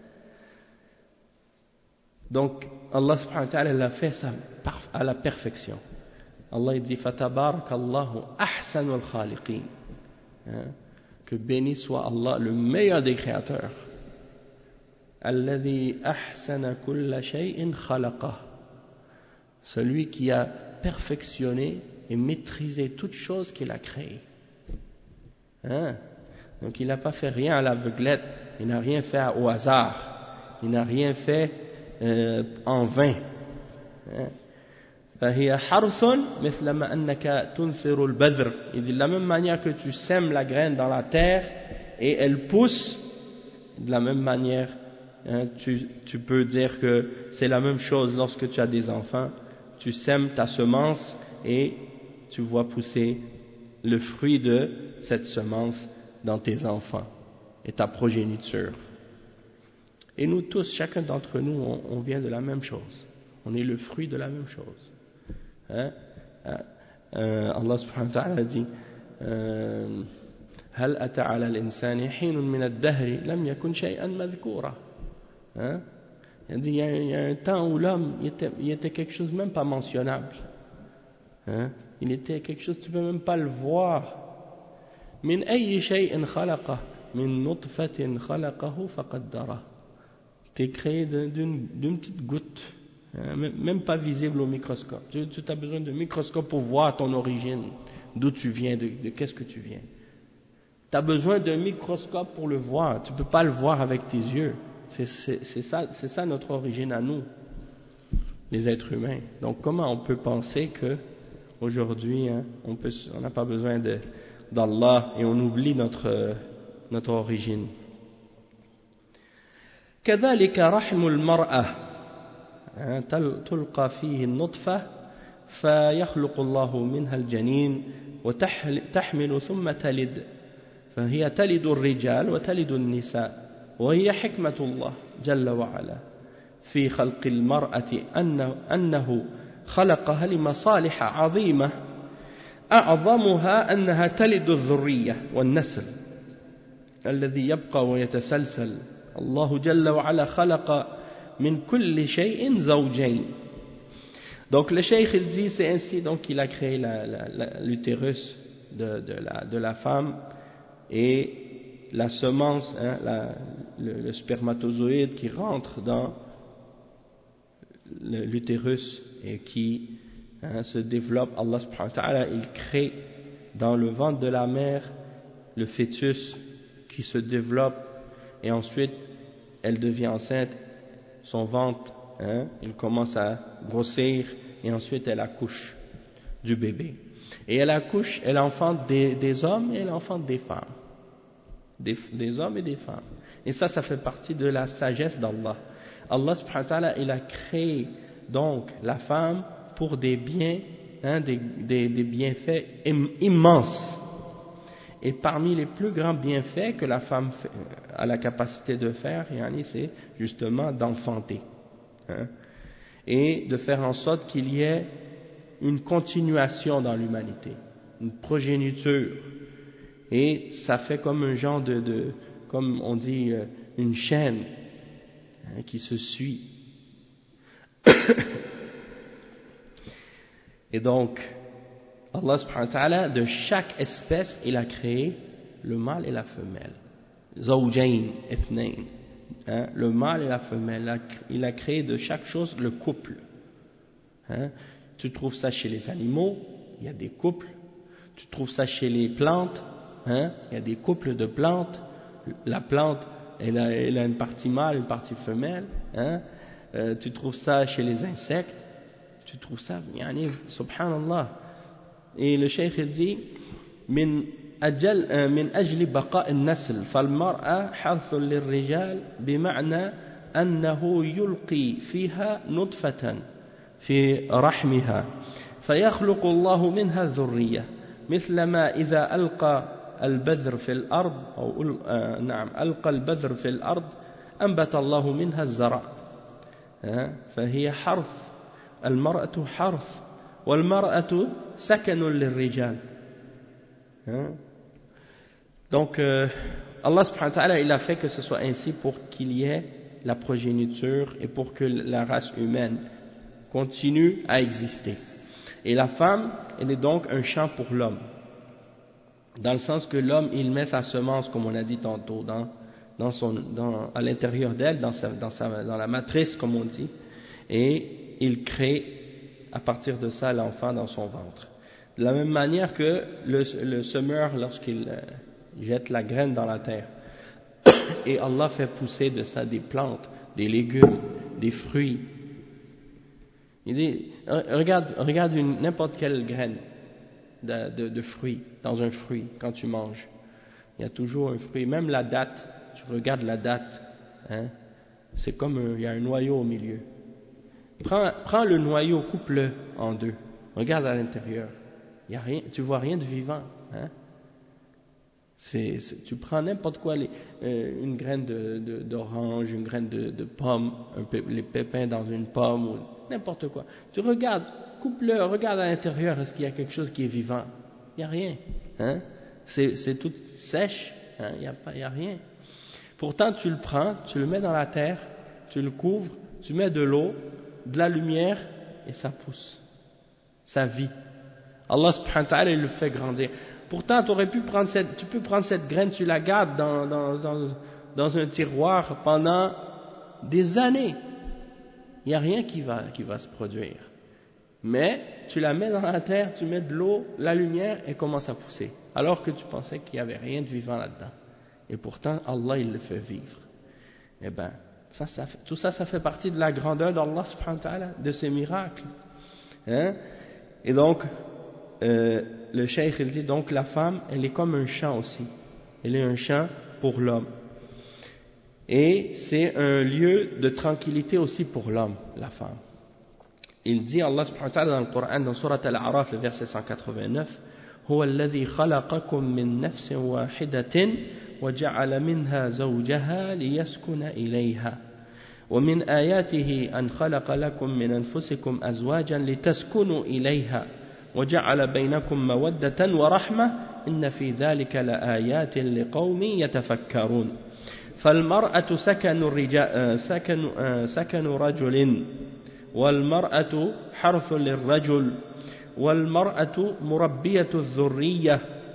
Speaker 1: Donc Allah subhanahu wa ta'ala l'a fait ça à la perfection. Allah dit Fatabarakallahu ahsanul khaliqin, que béni soit Allah, le meilleur des créateurs. Alladhi ahsana kulla shay'in khalaqah, celui qui a perfectionné et maîtrisé toute chose qu'il a créée. Hein? Donc il n'a pas fait rien à l'aveuglette, il n'a rien fait au hasard, il n'a rien fait euh, en vain. Hein? فهي حرث مثل ما أنك تنثر البذر. Il dit de la même manière que tu sèmes la graine dans la terre et elle pousse, de la même manière, hein, tu, tu peux dire que c'est la même chose lorsque tu as des enfants. Tu sèmes ta semence et tu vois pousser le fruit de cette semence dans tes enfants et ta progéniture. Et nous tous, chacun d'entre nous, on, on vient de la même chose. On est le fruit de la même chose. Hein? Euh, Allah subhanahu wa ta'ala dit هل أتى على الإنسان حين من الدهر لم يكن شيئا مذكورا. Il dit, il y a un temps où l'homme il était, il était quelque chose même pas mentionnable. Hein? Il était quelque chose, tu peux même pas le voir. من أي شيء خلقه من نطفة خلقه فقدره. T'es créé d'une, d'une petite goutte. Même pas visible au microscope. Tu, tu as besoin de microscope pour voir ton origine, d'où tu viens, de, de qu'est-ce que tu viens. Tu as besoin d'un microscope pour le voir. Tu ne peux pas le voir avec tes yeux. C'est, c'est, c'est, ça, c'est ça notre origine à nous, les êtres humains. Donc comment on peut penser que aujourd'hui, hein, on peut, on n'a pas besoin de, d'Allah et on oublie notre, notre origine. كذلك رحم المرأة تلقى فيه النطفة فيخلق الله منها الجنين وتحمل ثم تلد فهي تلد الرجال وتلد النساء وهي حكمة الله جل وعلا في خلق المرأة أنه, أنه خلقها لمصالح عظيمة أعظمها أنها تلد الذرية والنسل الذي يبقى ويتسلسل. الله جل وعلا خلق min kulli shay'in zawjayn. Donc le cheikh il dit c'est ainsi donc qu'il a créé la, la, la, l'utérus de, de, la, de la femme et la semence, hein, la, le, le spermatozoïde qui rentre dans le, l'utérus et qui, hein, se développe. Allah subhanahu wa ta'ala il crée dans le ventre de la mère le fœtus qui se développe et ensuite elle devient enceinte. Son ventre, hein, il commence à grossir et ensuite elle accouche du bébé. Et elle accouche, elle enfante des, des hommes et elle enfante des femmes. Des, des hommes et des femmes. Et ça, ça fait partie de la sagesse d'Allah. Allah subhanahu wa ta'ala, il a créé donc la femme pour des biens, hein, des, des, des bienfaits immenses. Et parmi les plus grands bienfaits que la femme a la capacité de faire, c'est justement d'enfanter. Hein. et de faire en sorte qu'il y ait une continuation dans l'humanité, une progéniture. Et ça fait comme un genre de, de comme on dit, une chaîne hein, qui se suit. Et donc, Allah subhanahu wa ta'ala, de chaque espèce, il a créé le mâle et la femelle. Zawjayn, ithnayn. Hein, le mâle et la femelle. Il a créé de chaque chose le couple. Hein, tu trouves ça chez les animaux, il y a des couples. Tu trouves ça chez les plantes, hein, il y a des couples de plantes. La plante, elle a, elle a une partie mâle, une partie femelle. Hein, euh, tu trouves ça chez les insectes. Tu trouves ça, yani, subhanallah. Et le cheikh il dit, min أجل من أجل بقاء النسل فالمرأة حرث للرجال بمعنى أنه يلقي فيها نطفة في رحمها فيخلق الله منها الذرية مثلما إذا ألقى البذر في الأرض أو آه نعم ألقى البذر في الأرض أنبت الله منها الزرع فهي حرث المرأة حرث والمرأة سكن للرجال. Donc euh, Allah subhanahu wa ta'ala il a fait que ce soit ainsi pour qu'il y ait la progéniture et pour que la race humaine continue à exister. Et la femme, elle est donc un champ pour l'homme, dans le sens que l'homme il met sa semence, comme on a dit tantôt, dans, dans son, dans, à l'intérieur d'elle, dans, sa, dans, sa, dans la matrice comme on dit, et il crée à partir de ça l'enfant dans son ventre. De la même manière que le, le semeur, lorsqu'il euh, jette la graine dans la terre, et Allah fait pousser de ça des plantes, des légumes, des fruits. Il dit, regarde, regarde une, n'importe quelle graine de, de, de fruits, dans un fruit, quand tu manges. Il y a toujours un fruit, même la date, tu regardes la date, hein, c'est comme un, il y a un noyau au milieu. Prends, prends le noyau, coupe-le en deux, regarde à l'intérieur. Il y a rien, tu vois rien de vivant. Hein? C'est, c'est, tu prends n'importe quoi, les, euh, une graine de, de, d'orange, une graine de, de pomme, un peu, les pépins dans une pomme, ou n'importe quoi. Tu regardes, coupe-le, regarde à l'intérieur, est-ce qu'il y a quelque chose qui est vivant? Il n'y a rien. Hein? C'est, c'est tout sèche, hein? Il n'y a pas, il y a rien. Pourtant, tu le prends, tu le mets dans la terre, tu le couvres, tu mets de l'eau, de la lumière, et ça pousse. Ça vit. Allah subhanahu wa ta'ala, il le fait grandir. Pourtant, tu aurais pu prendre cette, tu peux prendre cette graine, tu la gardes dans, dans, dans, dans un tiroir pendant des années. Il n'y a rien qui va, qui va se produire. Mais, tu la mets dans la terre, tu mets de l'eau, la lumière, et commence à pousser. Alors que tu pensais qu'il n'y avait rien de vivant là-dedans. Et pourtant, Allah, il le fait vivre. Eh ben, ça, ça fait, tout ça, ça fait partie de la grandeur d'Allah subhanahu wa ta'ala, de ses miracles. Hein? Et donc, euh, le cheikh il dit donc la femme elle est comme un champ aussi, elle est un champ pour l'homme et c'est un lieu de tranquillité aussi pour l'homme, la femme. Il dit Allah subhanahu wa ta'ala dans le Coran, dans Surat Al-A'raf, le verset cent quatre-vingt-neuf, هو الذي خلقكم من نفس واحدة وجعل منها زوجها ليسكن إليها ومن آياته أن خلق لكم من أنفسكم أزواجا لتسكنوا إليها وجعل بينكم مودة ورحمة إن في ذلك لآيات لقوم يتفكرون فالمرأة سكن الرجال سكن سكن رجل والمرأة حرث للرجل والمرأة مربية الذرية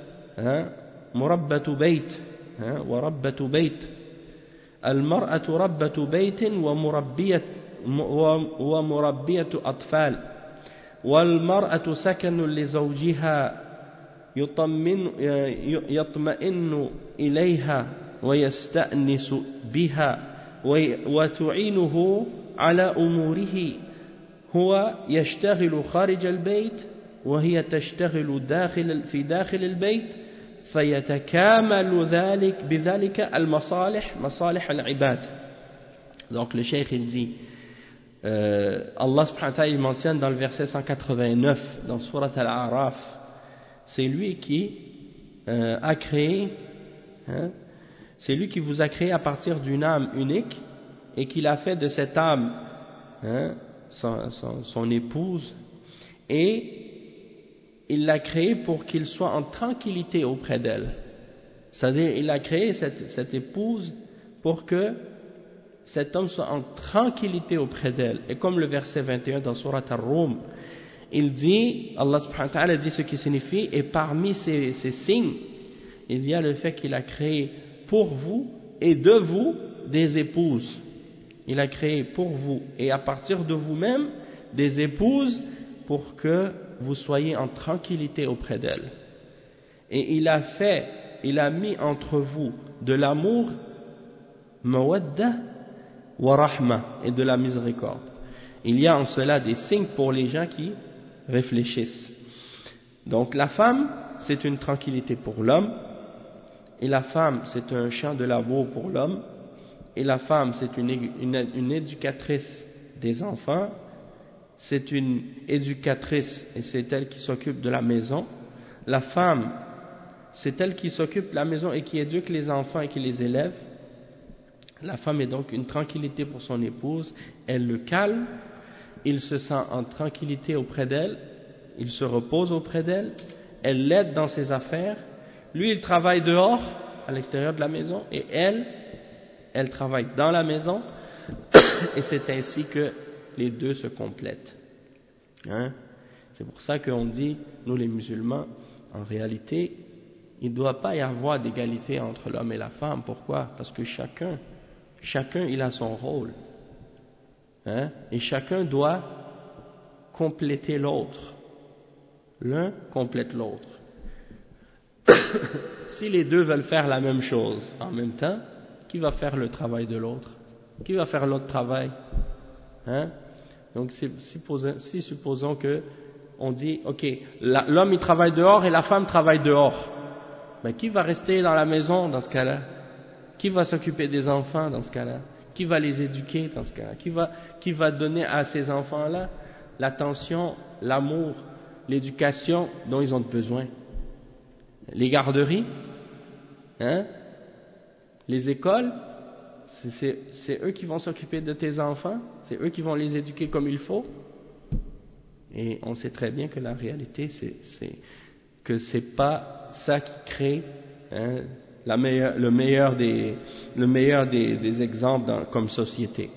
Speaker 1: مربة بيت وربة بيت المرأة ربة بيت ومربية ومربية أطفال والمرأة سكن لزوجها يطمئن, يطمئن إليها ويستأنس بها وتعينه على أموره هو يشتغل خارج البيت وهي تشتغل داخل في داخل البيت فيتكامل ذلك بذلك المصالح مصالح العباد. Donc le cheikh il dit Euh, Allah subhanahu wa ta'ala il mentionne dans le verset cent quatre-vingt-neuf dans Surat Al-A'raf, c'est lui qui euh, a créé, hein, c'est lui qui vous a créé à partir d'une âme unique et qu'il a fait de cette âme hein, son, son, son épouse, et il l'a créé pour qu'il soit en tranquillité auprès d'elle. C'est-à-dire, il a créé cette, cette épouse pour que cet homme soit en tranquillité auprès d'elle. Et comme le verset vingt et un dans Surat Ar-Rum, il dit, Allah subhanahu wa ta'ala dit ce qui signifie, et parmi ces, ces signes, il y a le fait qu'il a créé pour vous et de vous des épouses. Il a créé pour vous et à partir de vous-même des épouses pour que vous soyez en tranquillité auprès d'elles. Et il a fait, il a mis entre vous de l'amour, mawadda wa rahma, et de la miséricorde. Il y a en cela des signes pour les gens qui réfléchissent. Donc la femme, c'est une tranquillité pour l'homme, et la femme, c'est un champ de labour pour l'homme, et la femme, c'est une, une, une éducatrice des enfants, c'est une éducatrice, et c'est elle qui s'occupe de la maison. La femme, c'est elle qui s'occupe de la maison et qui éduque les enfants et qui les élève. La femme est donc une tranquillité pour son épouse, elle le calme, il se sent en tranquillité auprès d'elle, il se repose auprès d'elle, elle l'aide dans ses affaires, lui il travaille dehors, à l'extérieur de la maison, et elle, elle travaille dans la maison, et c'est ainsi que les deux se complètent. Hein? C'est pour ça qu'on dit, nous les musulmans, en réalité, il ne doit pas y avoir d'égalité entre l'homme et la femme. Pourquoi? Parce que chacun, chacun il a son rôle. Hein? Et chacun doit compléter l'autre. L'un complète l'autre. Si les deux veulent faire la même chose en même temps, qui va faire le travail de l'autre? Qui va faire l'autre travail? Hein? Donc si, si, si supposons que on dit, ok, l'homme il travaille dehors et la femme travaille dehors, ben qui va rester dans la maison dans ce cas-là? Qui va s'occuper des enfants dans ce cas-là? Qui va les éduquer dans ce cas-là? Qui va, qui va donner à ces enfants-là l'attention, l'amour, l'éducation dont ils ont besoin? Les garderies, hein? Les écoles, c'est eux qui vont s'occuper de tes enfants, c'est eux qui vont les éduquer comme il faut. Et on sait très bien que la réalité, c'est que c'est pas ça qui crée hein, la meilleure, le meilleur des, le meilleur des, des exemples dans, comme société.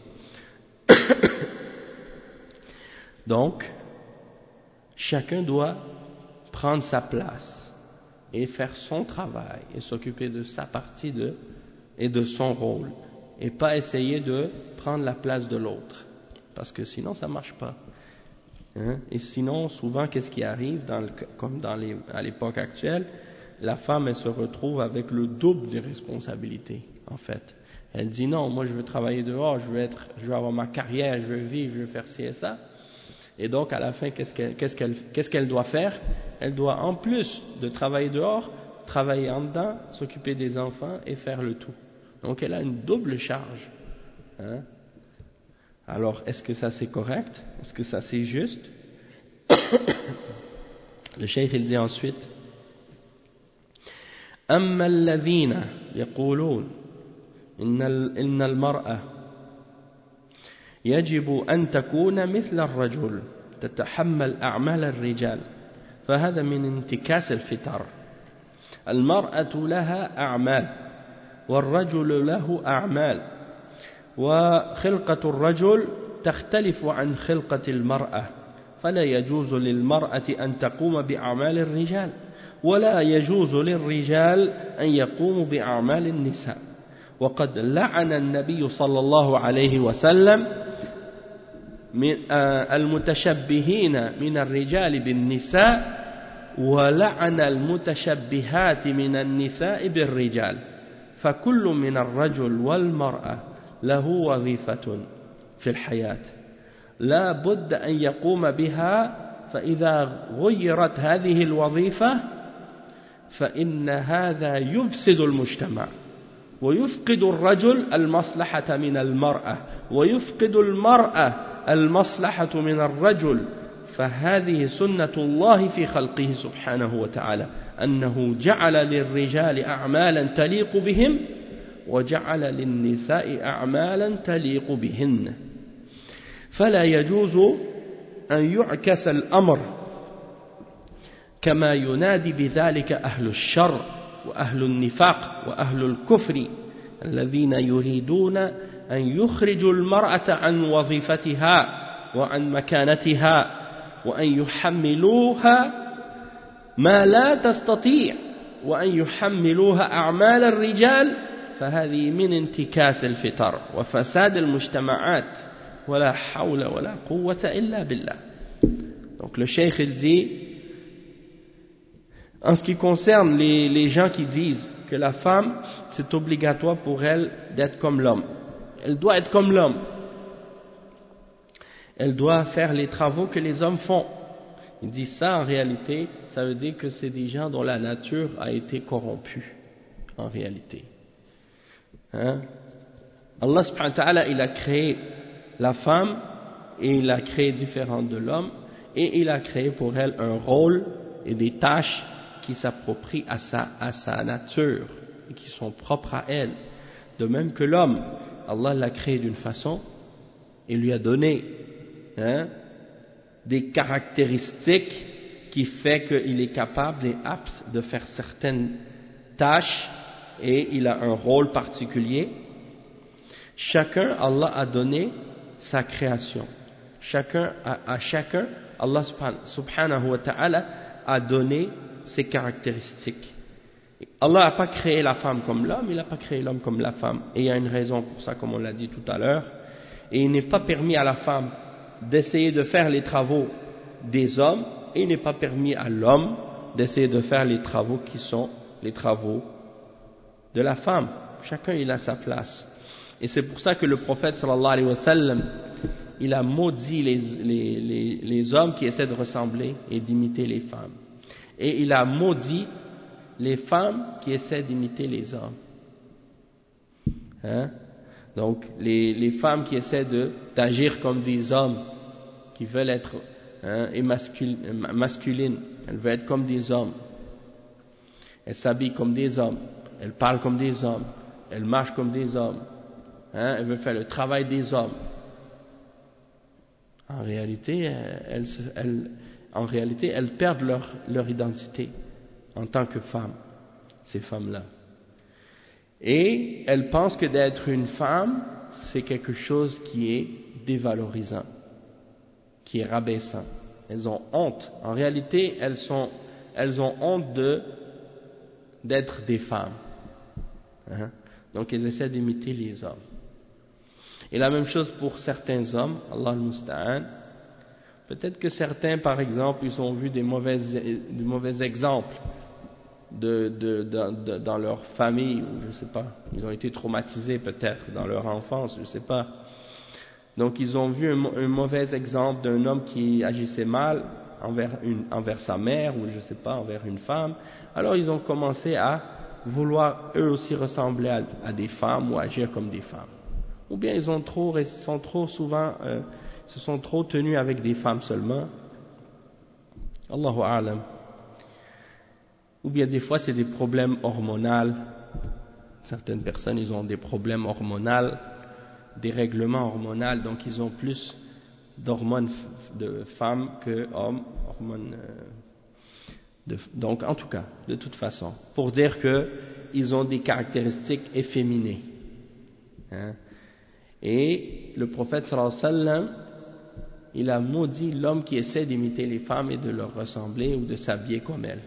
Speaker 1: Donc, chacun doit prendre sa place et faire son travail et s'occuper de sa partie de, et de son rôle et pas essayer de prendre la place de l'autre parce que sinon ça marche pas. Hein? Et sinon, souvent, qu'est-ce qui arrive, dans le, comme dans les, à l'époque actuelle, la femme, elle se retrouve avec le double des responsabilités, en fait. Elle dit non, moi je veux travailler dehors, je veux, être, je veux avoir ma carrière, je veux vivre, je veux faire ci et ça. Et donc, à la fin, qu'est-ce qu'elle, qu'est-ce qu'elle, qu'est-ce qu'elle doit faire? Elle doit, en plus de travailler dehors, travailler en dedans, s'occuper des enfants et faire le tout. Donc, elle a une double charge. Hein? Alors, est-ce que ça c'est correct? Est-ce que ça c'est juste? Le cheikh il dit ensuite أما الذين يقولون إن إن المرأة يجب أن تكون مثل الرجل تتحمل أعمال الرجال فهذا من انتكاس الفطر. المرأة لها أعمال والرجل له أعمال وخلقة الرجل تختلف عن خلقة المرأة فلا يجوز للمرأة أن تقوم بأعمال الرجال ولا يجوز للرجال أن يقوموا بأعمال النساء وقد لعن النبي صلى الله عليه وسلم من المتشبهين من الرجال بالنساء ولعن المتشبهات من النساء بالرجال فكل من الرجل والمرأة له وظيفة في الحياة لا بد أن يقوم بها فإذا غيرت هذه الوظيفة فإن هذا يفسد المجتمع ويفقد الرجل المصلحة من المرأة ويفقد المرأة المصلحة من الرجل فهذه سنة الله في خلقه سبحانه وتعالى أنه جعل للرجال أعمالا تليق بهم وجعل للنساء أعمالا تليق بهن فلا يجوز أن يعكس الأمر كما ينادي بذلك أهل الشر وأهل النفاق وأهل الكفر الذين يريدون أن يخرجوا المرأة عن وظيفتها وعن مكانتها وأن يحملوها ما لا تستطيع وأن يحملوها أعمال الرجال فهذه من انتكاس الفطر وفساد المجتمعات ولا حول ولا قوة إلا بالله. Donc le cheikh il dit, en ce qui concerne les, les gens qui disent que la femme c'est obligatoire pour elle d'être comme l'homme, elle doit être comme l'homme, elle doit faire les travaux que les hommes font. Il dit ça en réalité, ça veut dire que c'est des gens dont la nature a été corrompue en réalité. Hein? Allah subhanahu wa ta'ala il a créé la femme et il a créé différente de l'homme et il a créé pour elle un rôle et des tâches qui s'approprient à sa, à sa nature et qui sont propres à elle. De même que l'homme, Allah l'a créé d'une façon et lui a donné hein, des caractéristiques qui fait qu'il est capable et apte de faire certaines tâches et il a un rôle particulier. Chacun, Allah a donné sa création. Chacun, à, à chacun, Allah subhanahu wa ta'ala a donné ses caractéristiques. Allah n'a pas créé la femme comme l'homme, il n'a pas créé l'homme comme la femme. Et il y a une raison pour ça, comme on l'a dit tout à l'heure. Et il n'est pas permis à la femme d'essayer de faire les travaux des hommes, et il n'est pas permis à l'homme d'essayer de faire les travaux qui sont les travaux de la femme. Chacun il a sa place. Et c'est pour ça que le prophète sallallahu alayhi wa sallam, il a maudit les, les, les, les hommes qui essaient de ressembler et d'imiter les femmes. Et il a maudit les femmes qui essaient d'imiter les hommes. Hein? Donc les, les femmes qui essaient de, d'agir comme des hommes, qui veulent être hein, et mascul, masculines, elles veulent être comme des hommes. Elles s'habillent comme des hommes, elles parlent comme des hommes, elles marchent comme des hommes. Hein, elles veulent faire le travail des hommes. En réalité, elles, elles, en réalité, elles perdent leur, leur identité en tant que femmes, ces femmes-là. Et elles pensent que d'être une femme, c'est quelque chose qui est dévalorisant, qui est rabaissant. Elles ont honte. En réalité, elles, sont, elles ont honte de, d'être des femmes. Hein? Donc, elles essaient d'imiter les hommes. Et la même chose pour certains hommes, Allah al-Musta'an. Peut-être que certains, par exemple, ils ont vu des mauvais, des mauvais exemples de, de, de, de, dans leur famille, ou je sais pas, ils ont été traumatisés peut-être dans leur enfance, je sais pas. Donc ils ont vu un, un mauvais exemple d'un homme qui agissait mal envers, une, envers sa mère, ou je sais pas, envers une femme. Alors ils ont commencé à vouloir eux aussi ressembler à, à des femmes ou agir comme des femmes. Ou bien ils ont trop, sont trop souvent, euh, se sont trop tenus avec des femmes seulement. Allahu a'lam. Ou bien des fois c'est des problèmes hormonaux. Certaines personnes ils ont des problèmes hormonaux, des règlements hormonaux, donc ils ont plus d'hormones de femmes que hommes. Hormones, euh, de, donc en tout cas, de toute façon, pour dire que ils ont des caractéristiques efféminées. Hein. Et le prophète sallallahu alayhi wa sallam, il a maudit l'homme qui essaie d'imiter les femmes et de leur ressembler ou de s'habiller comme elles.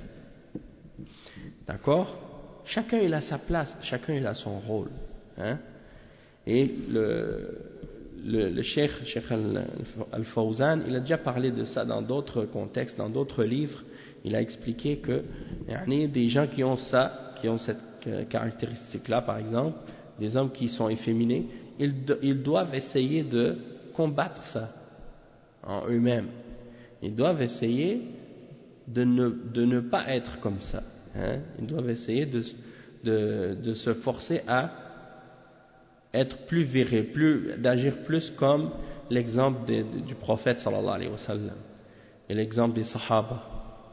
Speaker 1: D'accord? Chacun il a sa place, chacun il a son rôle. Hein? Et le, le, le cheikh, cheikh Al-Fawzan, il a déjà parlé de ça dans d'autres contextes, dans d'autres livres. Il a expliqué que il y a des gens qui ont ça, qui ont cette caractéristique-là, par exemple, des hommes qui sont efféminés, ils, ils doivent essayer de combattre ça en eux-mêmes. Ils doivent essayer de ne, de ne pas être comme ça. Hein? Ils doivent essayer de, de, de se forcer à être plus viril, plus, d'agir plus comme l'exemple de, de, du prophète sallallahu alayhi wa sallam et l'exemple des sahaba.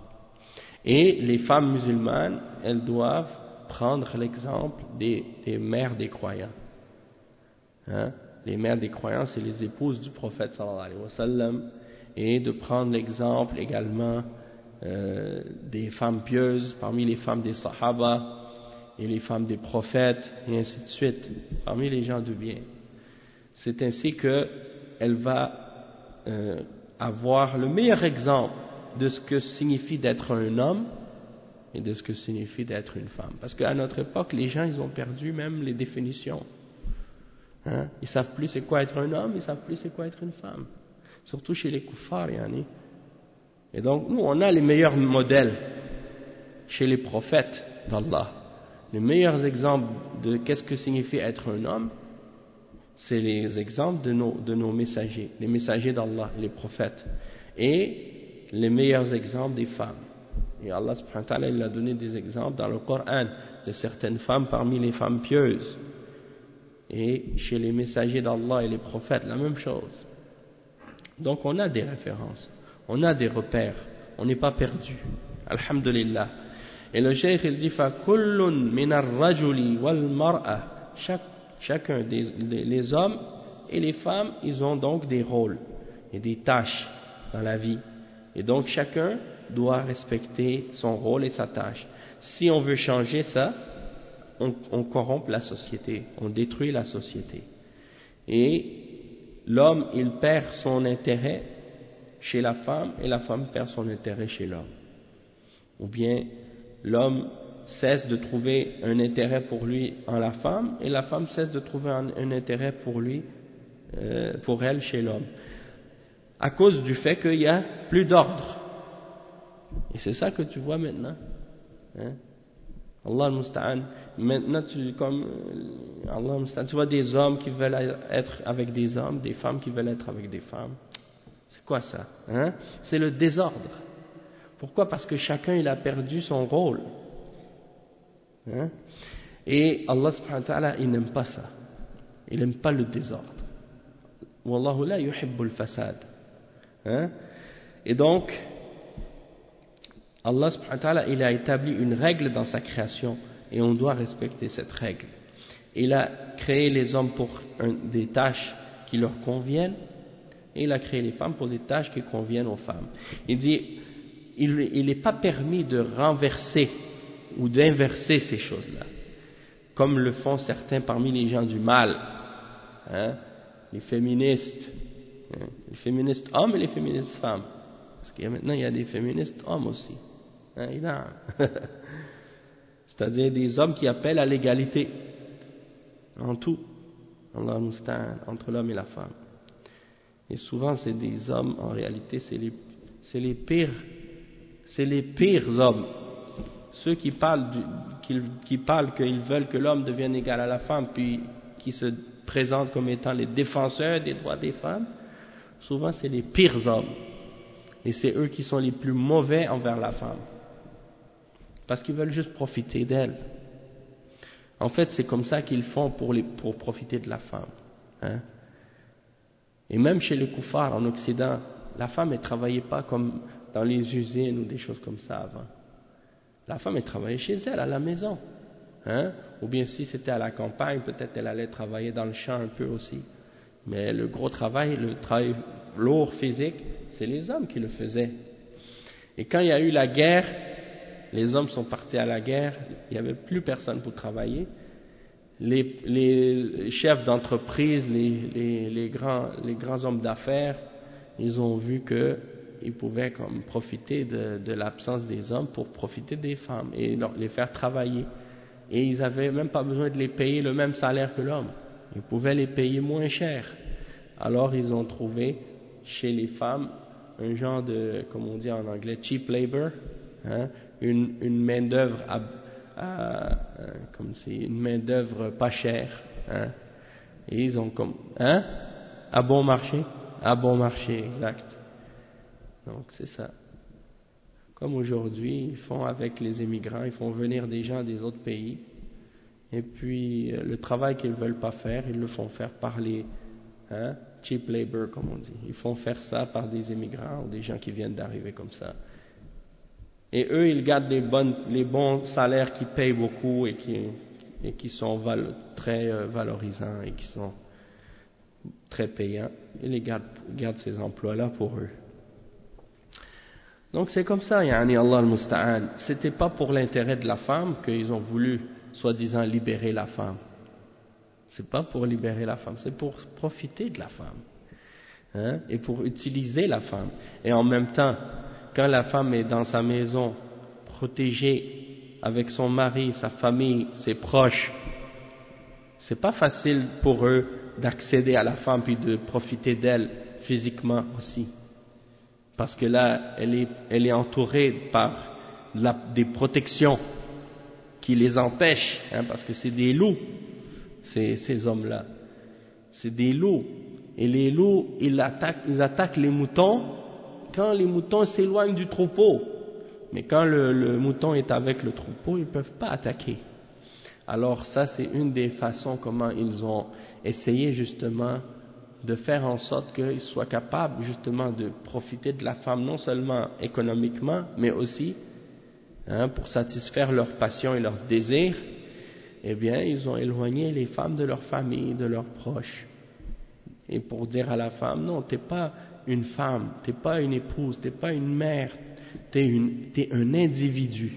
Speaker 1: Et les femmes musulmanes, elles doivent prendre l'exemple des, des mères des croyants. Hein? les mères des croyants, c'est les épouses du prophète sallallahu alayhi wa sallam, et de prendre l'exemple également euh, des femmes pieuses parmi les femmes des sahaba et les femmes des prophètes, et ainsi de suite, parmi les gens de bien. C'est ainsi qu'elle va euh, avoir le meilleur exemple de ce que signifie d'être un homme et de ce que signifie d'être une femme. Parce qu'à notre époque, les gens, ils ont perdu même les définitions. Hein? Ils savent plus c'est quoi être un homme, ils savent plus c'est quoi être une femme. Surtout chez les kuffars, yani. Et donc, nous, on a les meilleurs modèles chez les prophètes d'Allah. Les meilleurs exemples de qu'est-ce que signifie être un homme, c'est les exemples de nos, de nos messagers, les messagers d'Allah, les prophètes. Et les meilleurs exemples des femmes. Et Allah subhanahu wa ta'ala, il a donné des exemples dans le Coran de certaines femmes parmi les femmes pieuses. Et chez les messagers d'Allah et les prophètes, la même chose. Donc on a des références, on a des repères, on n'est pas perdu. Alhamdulillah. Et le cheikh il dit فَكُلٌّ مِنَ الرَّجُلِ وَالْمَرْأَةِ Chaque, Chacun des les, les hommes et les femmes, ils ont donc des rôles et des tâches dans la vie. Et donc chacun doit respecter son rôle et sa tâche. Si on veut changer ça, on, on corrompt la société, on détruit la société. Et l'homme, il perd son intérêt chez la femme et la femme perd son intérêt chez l'homme. Ou bien l'homme cesse de trouver un intérêt pour lui en la femme et la femme cesse de trouver un, un intérêt pour lui, euh, pour elle chez l'homme. À cause du fait qu'il n'y a plus d'ordre. Et c'est ça que tu vois maintenant. Hein? Allah al-Musta'an. Maintenant, tu, comme, Allah al-Musta'an, tu vois des hommes qui veulent être avec des hommes, des femmes qui veulent être avec des femmes. C'est quoi ça? Hein? C'est le désordre. Pourquoi? Parce que chacun il a perdu son rôle. Hein? Et Allah subhanahu wa ta'ala, il n'aime pas ça. Il n'aime pas le désordre. Wallahu la yuhibbul fasad. Hein? Et donc, Allah subhanahu wa ta'ala, il a établi une règle dans sa création et on doit respecter cette règle. Il a créé les hommes pour un, des tâches qui leur conviennent et il a créé les femmes pour des tâches qui conviennent aux femmes. Il dit, il n'est pas permis de renverser ou d'inverser ces choses-là, comme le font certains parmi les gens du mal, hein, les féministes, hein, les féministes hommes et les féministes femmes, parce que maintenant il y a des féministes hommes aussi, hein, il a, c'est-à-dire des hommes qui appellent à l'égalité en tout, entre l'homme et la femme. Et souvent c'est des hommes, en réalité c'est les, c'est les pires, c'est les pires hommes. Ceux qui parlent, du, qui, qui parlent qu'ils veulent que l'homme devienne égal à la femme, puis qui se présentent comme étant les défenseurs des droits des femmes, souvent c'est les pires hommes. Et c'est eux qui sont les plus mauvais envers la femme. Parce qu'ils veulent juste profiter d'elle. En fait, c'est comme ça qu'ils font pour, les, pour profiter de la femme. Hein? Et même chez les kuffars en Occident, la femme ne travaillait pas comme dans les usines ou des choses comme ça avant. La femme, elle travaillait chez elle, à la maison. Hein? Ou bien si c'était à la campagne, peut-être elle allait travailler dans le champ un peu aussi. Mais le gros travail, le travail lourd physique, c'est les hommes qui le faisaient. Et quand il y a eu la guerre, les hommes sont partis à la guerre, il n'y avait plus personne pour travailler. Les, les chefs d'entreprise, les, les, les, grands, les grands hommes d'affaires, ils ont vu que ils pouvaient comme profiter de, de l'absence des hommes pour profiter des femmes et les faire travailler. Et ils n'avaient même pas besoin de les payer le même salaire que l'homme. Ils pouvaient les payer moins cher. Alors ils ont trouvé chez les femmes un genre de, comme on dit en anglais, cheap labor, hein, une, une main d'œuvre à, à, comme c'est une main d'œuvre pas chère, hein, et ils ont comme, hein, à bon marché, à bon marché, exact. Donc c'est ça. Comme aujourd'hui, ils font avec les immigrants, ils font venir des gens des autres pays, et puis le travail qu'ils ne veulent pas faire, ils le font faire par les, hein, cheap labor comme on dit. Ils font faire ça par des immigrants ou des gens qui viennent d'arriver comme ça. Et eux, ils gardent les, bonnes, les bons salaires qui payent beaucoup et qui, et qui sont val, très euh, valorisants et qui sont très payants, il les garde, garde ces emplois-là pour eux. Donc c'est comme ça, yani Allah al-Musta'an. C'était pas pour l'intérêt de la femme qu'ils ont voulu, soi-disant, libérer la femme. C'est pas pour libérer la femme, c'est pour profiter de la femme. Hein, et pour utiliser la femme. Et en même temps, quand la femme est dans sa maison, protégée avec son mari, sa famille, ses proches, c'est pas facile pour eux d'accéder à la femme puis de profiter d'elle physiquement aussi. Parce que là, elle est, elle est entourée par la, des protections qui les empêchent, hein, parce que c'est des loups, ces, ces hommes-là. C'est des loups. Et les loups, ils attaquent, ils attaquent les moutons quand les moutons s'éloignent du troupeau. Mais quand le, le mouton est avec le troupeau, ils ne peuvent pas attaquer. Alors ça, c'est une des façons comment ils ont essayé justement de faire en sorte qu'ils soient capables justement de profiter de la femme, non seulement économiquement, mais aussi hein, pour satisfaire leurs passions et leurs désirs. Eh bien, ils ont éloigné les femmes de leur famille, de leurs proches. Et pour dire à la femme, non, t'es pas une femme, t'es pas une épouse, t'es pas une mère, t'es une, t'es un individu.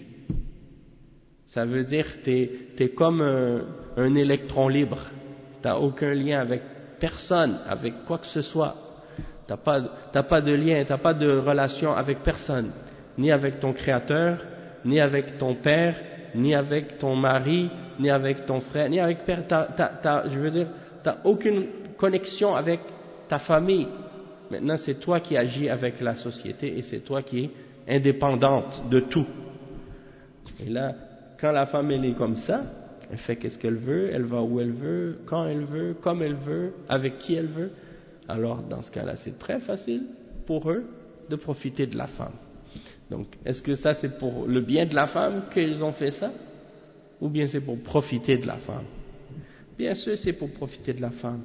Speaker 1: Ça veut dire t'es, t'es comme un, un électron libre. T'as aucun lien avec personne, avec quoi que ce soit. T'as pas, t'as pas de lien, t'as pas de relation avec personne, ni avec ton créateur, ni avec ton père, ni avec ton mari, ni avec ton frère, ni avec père. T'as, t'as, t'as, je veux dire, t'as aucune connexion avec ta famille. Maintenant, c'est toi qui agis avec la société et c'est toi qui es indépendante de tout. Et là, quand la femme elle est comme ça, elle fait qu'est-ce qu'elle veut, elle va où elle veut, quand elle veut, comme elle veut, avec qui elle veut. Alors, dans ce cas-là, c'est très facile pour eux de profiter de la femme. Donc, est-ce que ça c'est pour le bien de la femme qu'ils ont fait ça? Ou bien c'est pour profiter de la femme? Bien sûr, c'est pour profiter de la femme.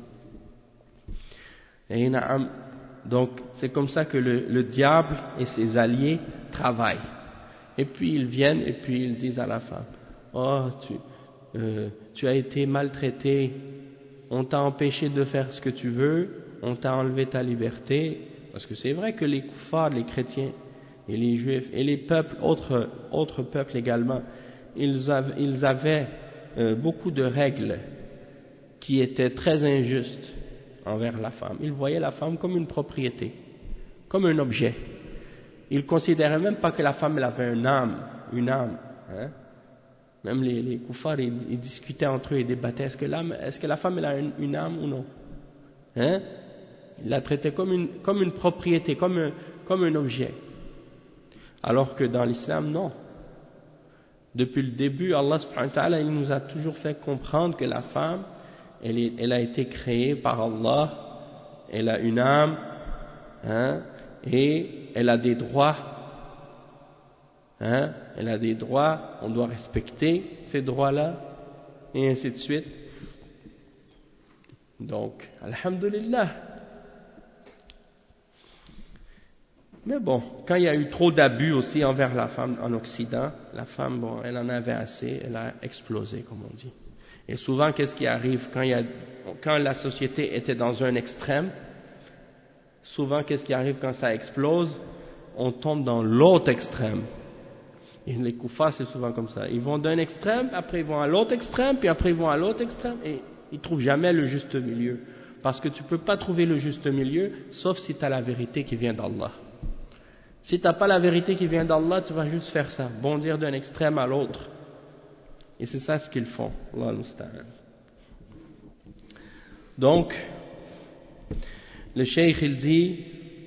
Speaker 1: Et donc, c'est comme ça que le, le diable et ses alliés travaillent. Et puis ils viennent et puis ils disent à la femme, oh, tu, euh, tu as été maltraité, on t'a empêché de faire ce que tu veux, on t'a enlevé ta liberté. Parce que c'est vrai que les koufars, les chrétiens et les juifs et les peuples, autres, autres peuples également, ils avaient, ils avaient euh, beaucoup de règles qui étaient très injustes envers la femme. Ils voyaient la femme comme une propriété, comme un objet. Ils ne considéraient même pas que la femme elle avait une âme, une âme. Hein? Même les, les koufars, ils, ils discutaient entre eux et débattaient, est-ce que, l'âme, est-ce que la femme elle a une, une âme ou non? Hein? Ils la traitaient comme une, comme une propriété, comme un, comme un objet. Alors que dans l'islam, non. Depuis le début, Allah subhanahu wa ta'ala, il nous a toujours fait comprendre que la femme, Elle, est, elle a été créée par Allah, elle a une âme, hein, et elle a des droits, hein, elle a des droits, on doit respecter ces droits-là, et ainsi de suite. Donc, alhamdulillah. Mais bon, quand il y a eu trop d'abus aussi envers la femme en Occident, la femme, bon, elle en avait assez, elle a explosé, comme on dit. Et souvent, qu'est-ce qui arrive quand, il y a, quand la société était dans un extrême? Souvent, qu'est-ce qui arrive quand ça explose? On tombe dans l'autre extrême. Et les koufars, c'est souvent comme ça. Ils vont d'un extrême, après ils vont à l'autre extrême, puis après ils vont à l'autre extrême, et ils ne trouvent jamais le juste milieu. Parce que tu ne peux pas trouver le juste milieu, sauf si tu as la vérité qui vient d'Allah. Si tu n'as pas la vérité qui vient d'Allah, tu vas juste faire ça, bondir d'un extrême à l'autre. Et c'est ça ce qu'ils font. Allah al-Musta'an. Donc, le cheikh il dit,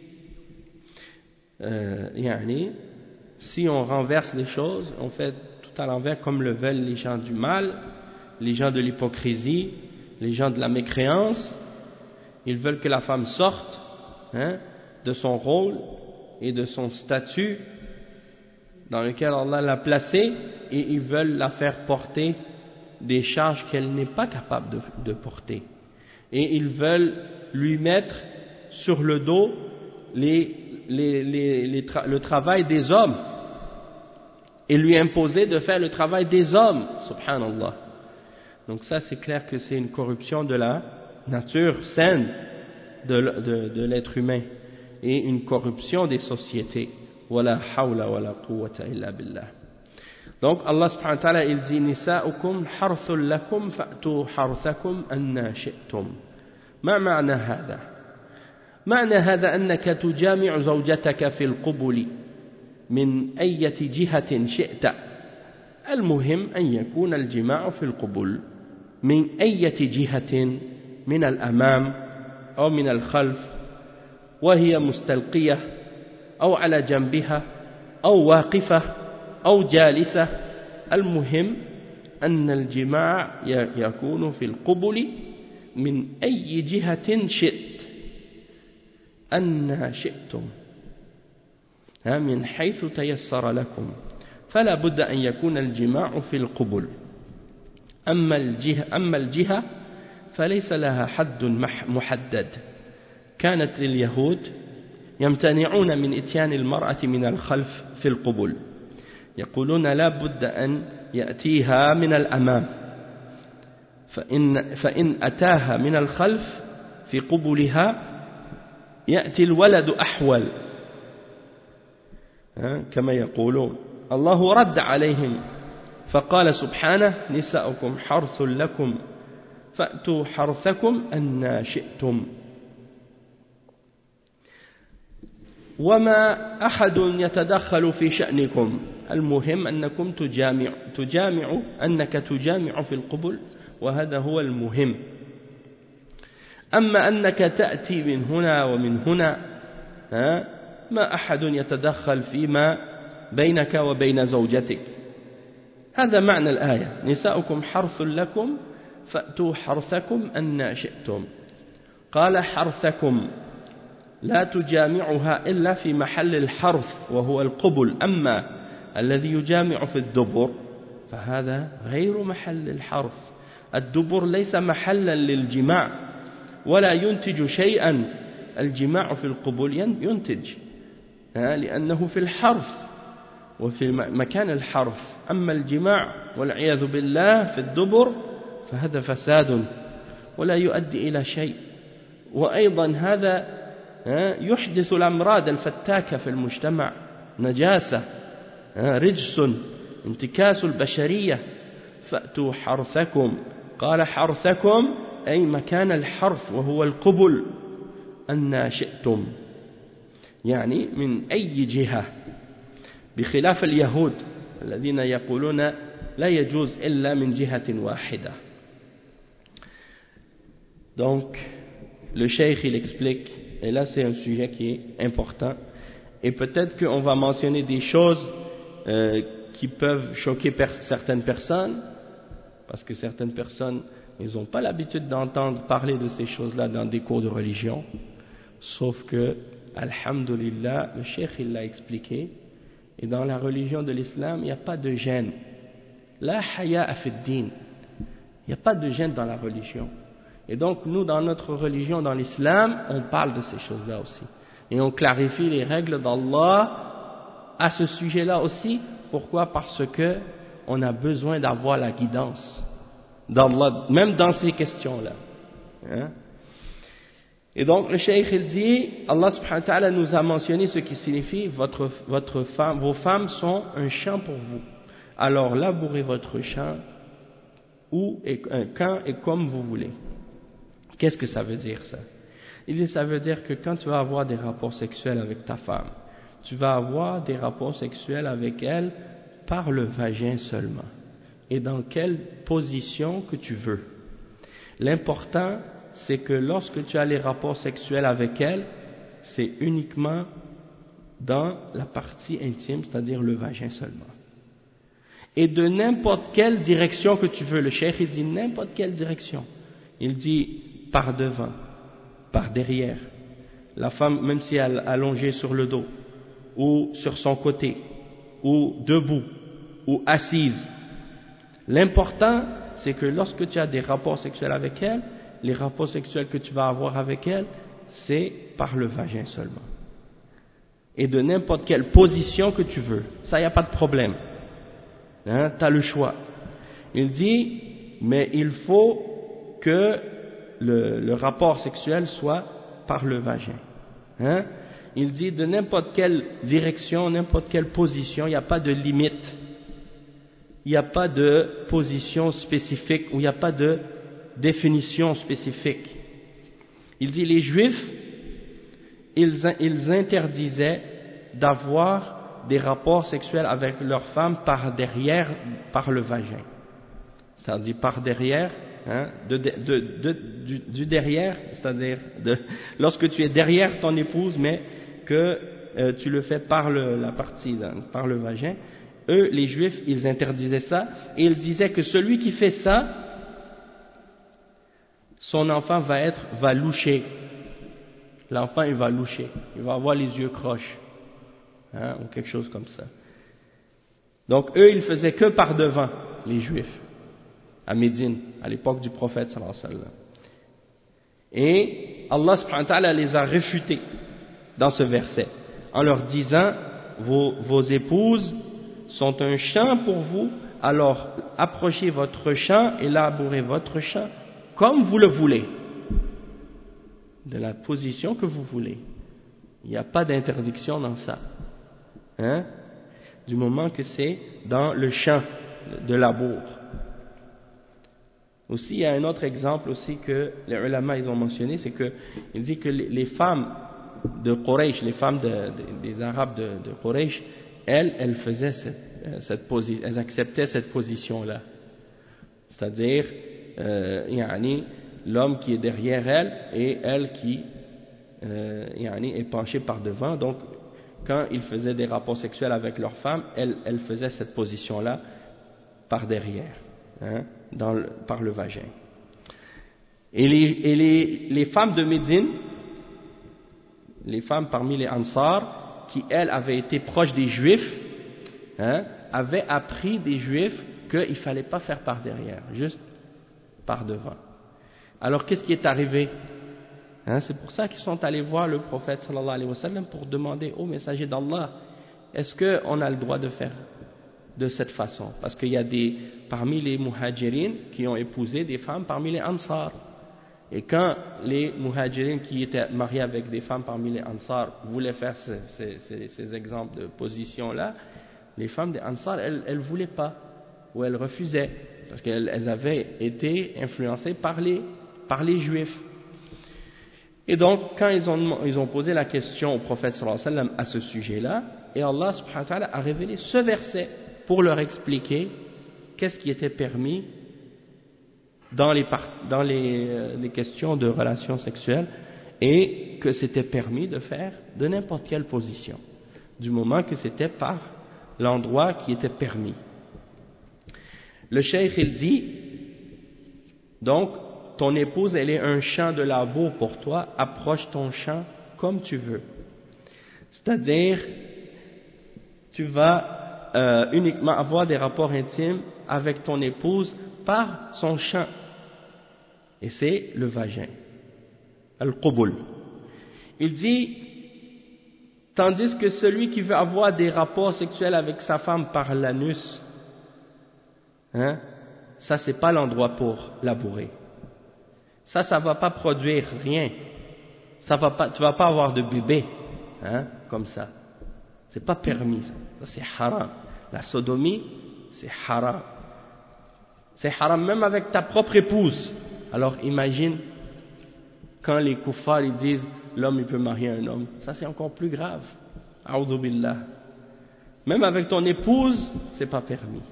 Speaker 1: euh, yani, si on renverse les choses, on fait tout à l'envers comme le veulent les gens du mal, les gens de l'hypocrisie, les gens de la mécréance, ils veulent que la femme sorte hein, de son rôle et de son statut dans lequel Allah l'a placée, et ils veulent la faire porter des charges qu'elle n'est pas capable de, de porter. Et ils veulent lui mettre sur le dos les, les, les, les tra- le travail des hommes et lui imposer de faire le travail des hommes, subhanallah. Donc ça c'est clair que c'est une corruption de la nature saine de, de, de l'être humain et une corruption des sociétés. Wala hawla wala quwwata illa billah. Donc Allah subhanahu wa ta'ala il dit nisa'ukum harthul lakum fa'tu harthakum anna shi'tum. ما معنى هذا؟ معنى هذا أنك تجامع زوجتك في القبل من أي جهة شئت. المهم أن يكون الجماع في القبل من أي جهة، من الأمام أو من الخلف، وهي مستلقية أو على جنبها أو واقفة أو جالسة. المهم أن الجماع يكون في القبل من أي جهة شئت، أن شئتم، من حيث تيسر لكم، فلا بد أن يكون الجماع في القبل. أما الجهة, أما الجهة فليس لها حد محدد. كانت اليهود يمتنعون من إتيان المرأة من الخلف في القبل، يقولون لا بد أن يأتيها من الأمام، فإن, فإن أتاها من الخلف في قبلها يأتي الولد أحول كما يقولون. الله رد عليهم فقال سبحانه نساؤكم حرث لكم فأتوا حرثكم أن شئتم. وما أحد يتدخل في شأنكم، المهم أنكم تجامع تجامع أنك تجامع في القبل، وهذا هو المهم. أما أنك تأتي من هنا ومن هنا، ها ما أحد يتدخل فيما بينك وبين زوجتك. هذا معنى الآية نساؤكم حرث لكم فأتوا حرثكم أن شئتم. قال حرثكم لا تجامعها إلا في محل الحرث وهو القبل، أما الذي يجامع في الدبر فهذا غير محل الحرث. الدبر ليس محلا للجماع ولا ينتج شيئا. الجماع في القبل ينتج لأنه في الحرث وفي مكان الحرث. أما الجماع والعياذ بالله في الدبر فهذا فساد ولا يؤدي إلى شيء، وأيضا هذا يحدث الأمراض الفتاكة في المجتمع، نجاسة، رجس، انتكاس البشرية. فأتوا حرثكم، قال حرثكم أي مكان الحرث وهو القبل، أن شئتم، يعني من أي جهة، بخلاف اليهود الذين يقولون لا يجوز إلا من جهة واحدة. Donc, le cheikh il explique, et là c'est un sujet qui est important, et peut-être qu'on va mentionner des choses euh, qui peuvent choquer per- certaines personnes, parce que certaines personnes, ils n'ont pas l'habitude d'entendre parler de ces choses-là dans des cours de religion, sauf que, alhamdulillah, le cheikh il l'a expliqué, et dans la religion de l'islam, il n'y a pas de gêne. La haya fi din, il n'y a pas de gêne dans la religion. Et donc, nous, dans notre religion, dans l'islam, on parle de ces choses-là aussi. Et on clarifie les règles d'Allah à ce sujet-là aussi. Pourquoi? Parce que on a besoin d'avoir la guidance d'Allah, même dans ces questions-là. Hein? Et donc, le cheikh, il dit, Allah subhanahu wa ta'ala nous a mentionné ce qui signifie votre, votre femme, vos femmes sont un champ pour vous. Alors, labourez votre champ où et quand et comme vous voulez. Qu'est-ce que ça veut dire ça? Il dit ça veut dire que quand tu vas avoir des rapports sexuels avec ta femme, tu vas avoir des rapports sexuels avec elle par le vagin seulement. Et dans quelle position que tu veux. L'important, c'est que lorsque tu as les rapports sexuels avec elle, c'est uniquement dans la partie intime, c'est-à-dire le vagin seulement. Et de n'importe quelle direction que tu veux. Le cheikh, il dit n'importe quelle direction. Il dit par devant, par derrière. La femme, même si elle est allongée sur le dos, ou sur son côté, ou debout, ou assise. L'important, c'est que lorsque tu as des rapports sexuels avec elle, les rapports sexuels que tu vas avoir avec elle, c'est par le vagin seulement. Et de n'importe quelle position que tu veux. Ça, il n'y a pas de problème. Hein, tu as le choix. Il dit, mais il faut que le, le rapport sexuel soit par le vagin. Hein? Il dit de n'importe quelle direction, n'importe quelle position, il n'y a pas de limite. Il n'y a pas de position spécifique ou il n'y a pas de définition spécifique. Il dit les Juifs, ils, ils interdisaient d'avoir des rapports sexuels avec leurs femmes par derrière, par le vagin. Ça dit par derrière, hein, de, de, de, de, du, du derrière, c'est-à-dire de, lorsque tu es derrière ton épouse, mais que euh, tu le fais par le, la partie, par le vagin. Eux, les Juifs, ils interdisaient ça, et ils disaient que celui qui fait ça, son enfant va être, va loucher. L'enfant, il va loucher, il va avoir les yeux croches, hein, ou quelque chose comme ça. Donc eux, ils faisaient que par devant, les Juifs, à Médine, à l'époque du prophète sallallahu alayhi wa sallam. Et Allah subhanahu wa ta'ala les a réfutés dans ce verset, en leur disant, vos, vos épouses sont un champ pour vous, alors approchez votre champ et labourez votre champ comme vous le voulez, de la position que vous voulez. Il n'y a pas d'interdiction dans ça, hein, du moment que c'est dans le champ de labour. Aussi, il y a un autre exemple aussi que les ulama ils ont mentionné, c'est que il dit que les, les femmes de Quraysh, les femmes de, de, des Arabes de, de Quraysh, elles, elles faisaient cette, cette position, elles acceptaient cette position-là, c'est-à-dire euh, yani, l'homme qui est derrière elle et elle qui euh, yani, est penchée par devant. Donc, quand ils faisaient des rapports sexuels avec leurs femmes, elles, elles faisaient cette position-là par derrière, hein, dans le, par le vagin. Et, les, et les, les femmes de Médine, les femmes parmi les Ansar, qui elles avaient été proches des Juifs, hein, avaient appris des Juifs qu'il ne fallait pas faire par derrière, juste par devant. Alors qu'est-ce qui est arrivé, hein, c'est pour ça qu'ils sont allés voir le prophète sallallahu alayhi wa sallam pour demander au messager d'Allah, est-ce qu'on a le droit de faire de cette façon? Parce qu'il y a des, parmi les muhajirines qui ont épousé des femmes parmi les Ansar. Et quand les muhajirines qui étaient mariés avec des femmes parmi les Ansar voulaient faire ces, ces, ces, ces exemples de position-là, les femmes des Ansar, elles ne voulaient pas, ou elles refusaient, parce qu'elles elles avaient été influencées par les, par les Juifs. Et donc, quand ils ont, ils ont posé la question au prophète sallallahu alayhi wa sallam à ce sujet-là, et Allah subhanahu wa ta'ala a révélé ce verset pour leur expliquer qu'est-ce qui était permis dans les, dans les, euh, les questions de relations sexuelles, et que c'était permis de faire de n'importe quelle position, du moment que c'était par l'endroit qui était permis. Le cheikh il dit, donc, ton épouse elle est un champ de labour pour toi, approche ton champ comme tu veux. C'est-à-dire, tu vas euh, uniquement avoir des rapports intimes avec ton épouse par son champ. Et c'est le vagin, al-qubul. Il dit, tandis que celui qui veut avoir des rapports sexuels avec sa femme par l'anus, hein, ça c'est pas l'endroit pour labourer. Ça, ça va pas produire rien. Ça va pas, tu vas pas avoir de bébé, hein, comme ça. C'est pas permis, ça. Ça c'est haram. La sodomie, c'est haram. C'est haram même avec ta propre épouse. Alors imagine quand les kuffars ils disent l'homme il peut marier un homme. Ça c'est encore plus grave. A'udhu billah. Même avec ton épouse, c'est pas permis.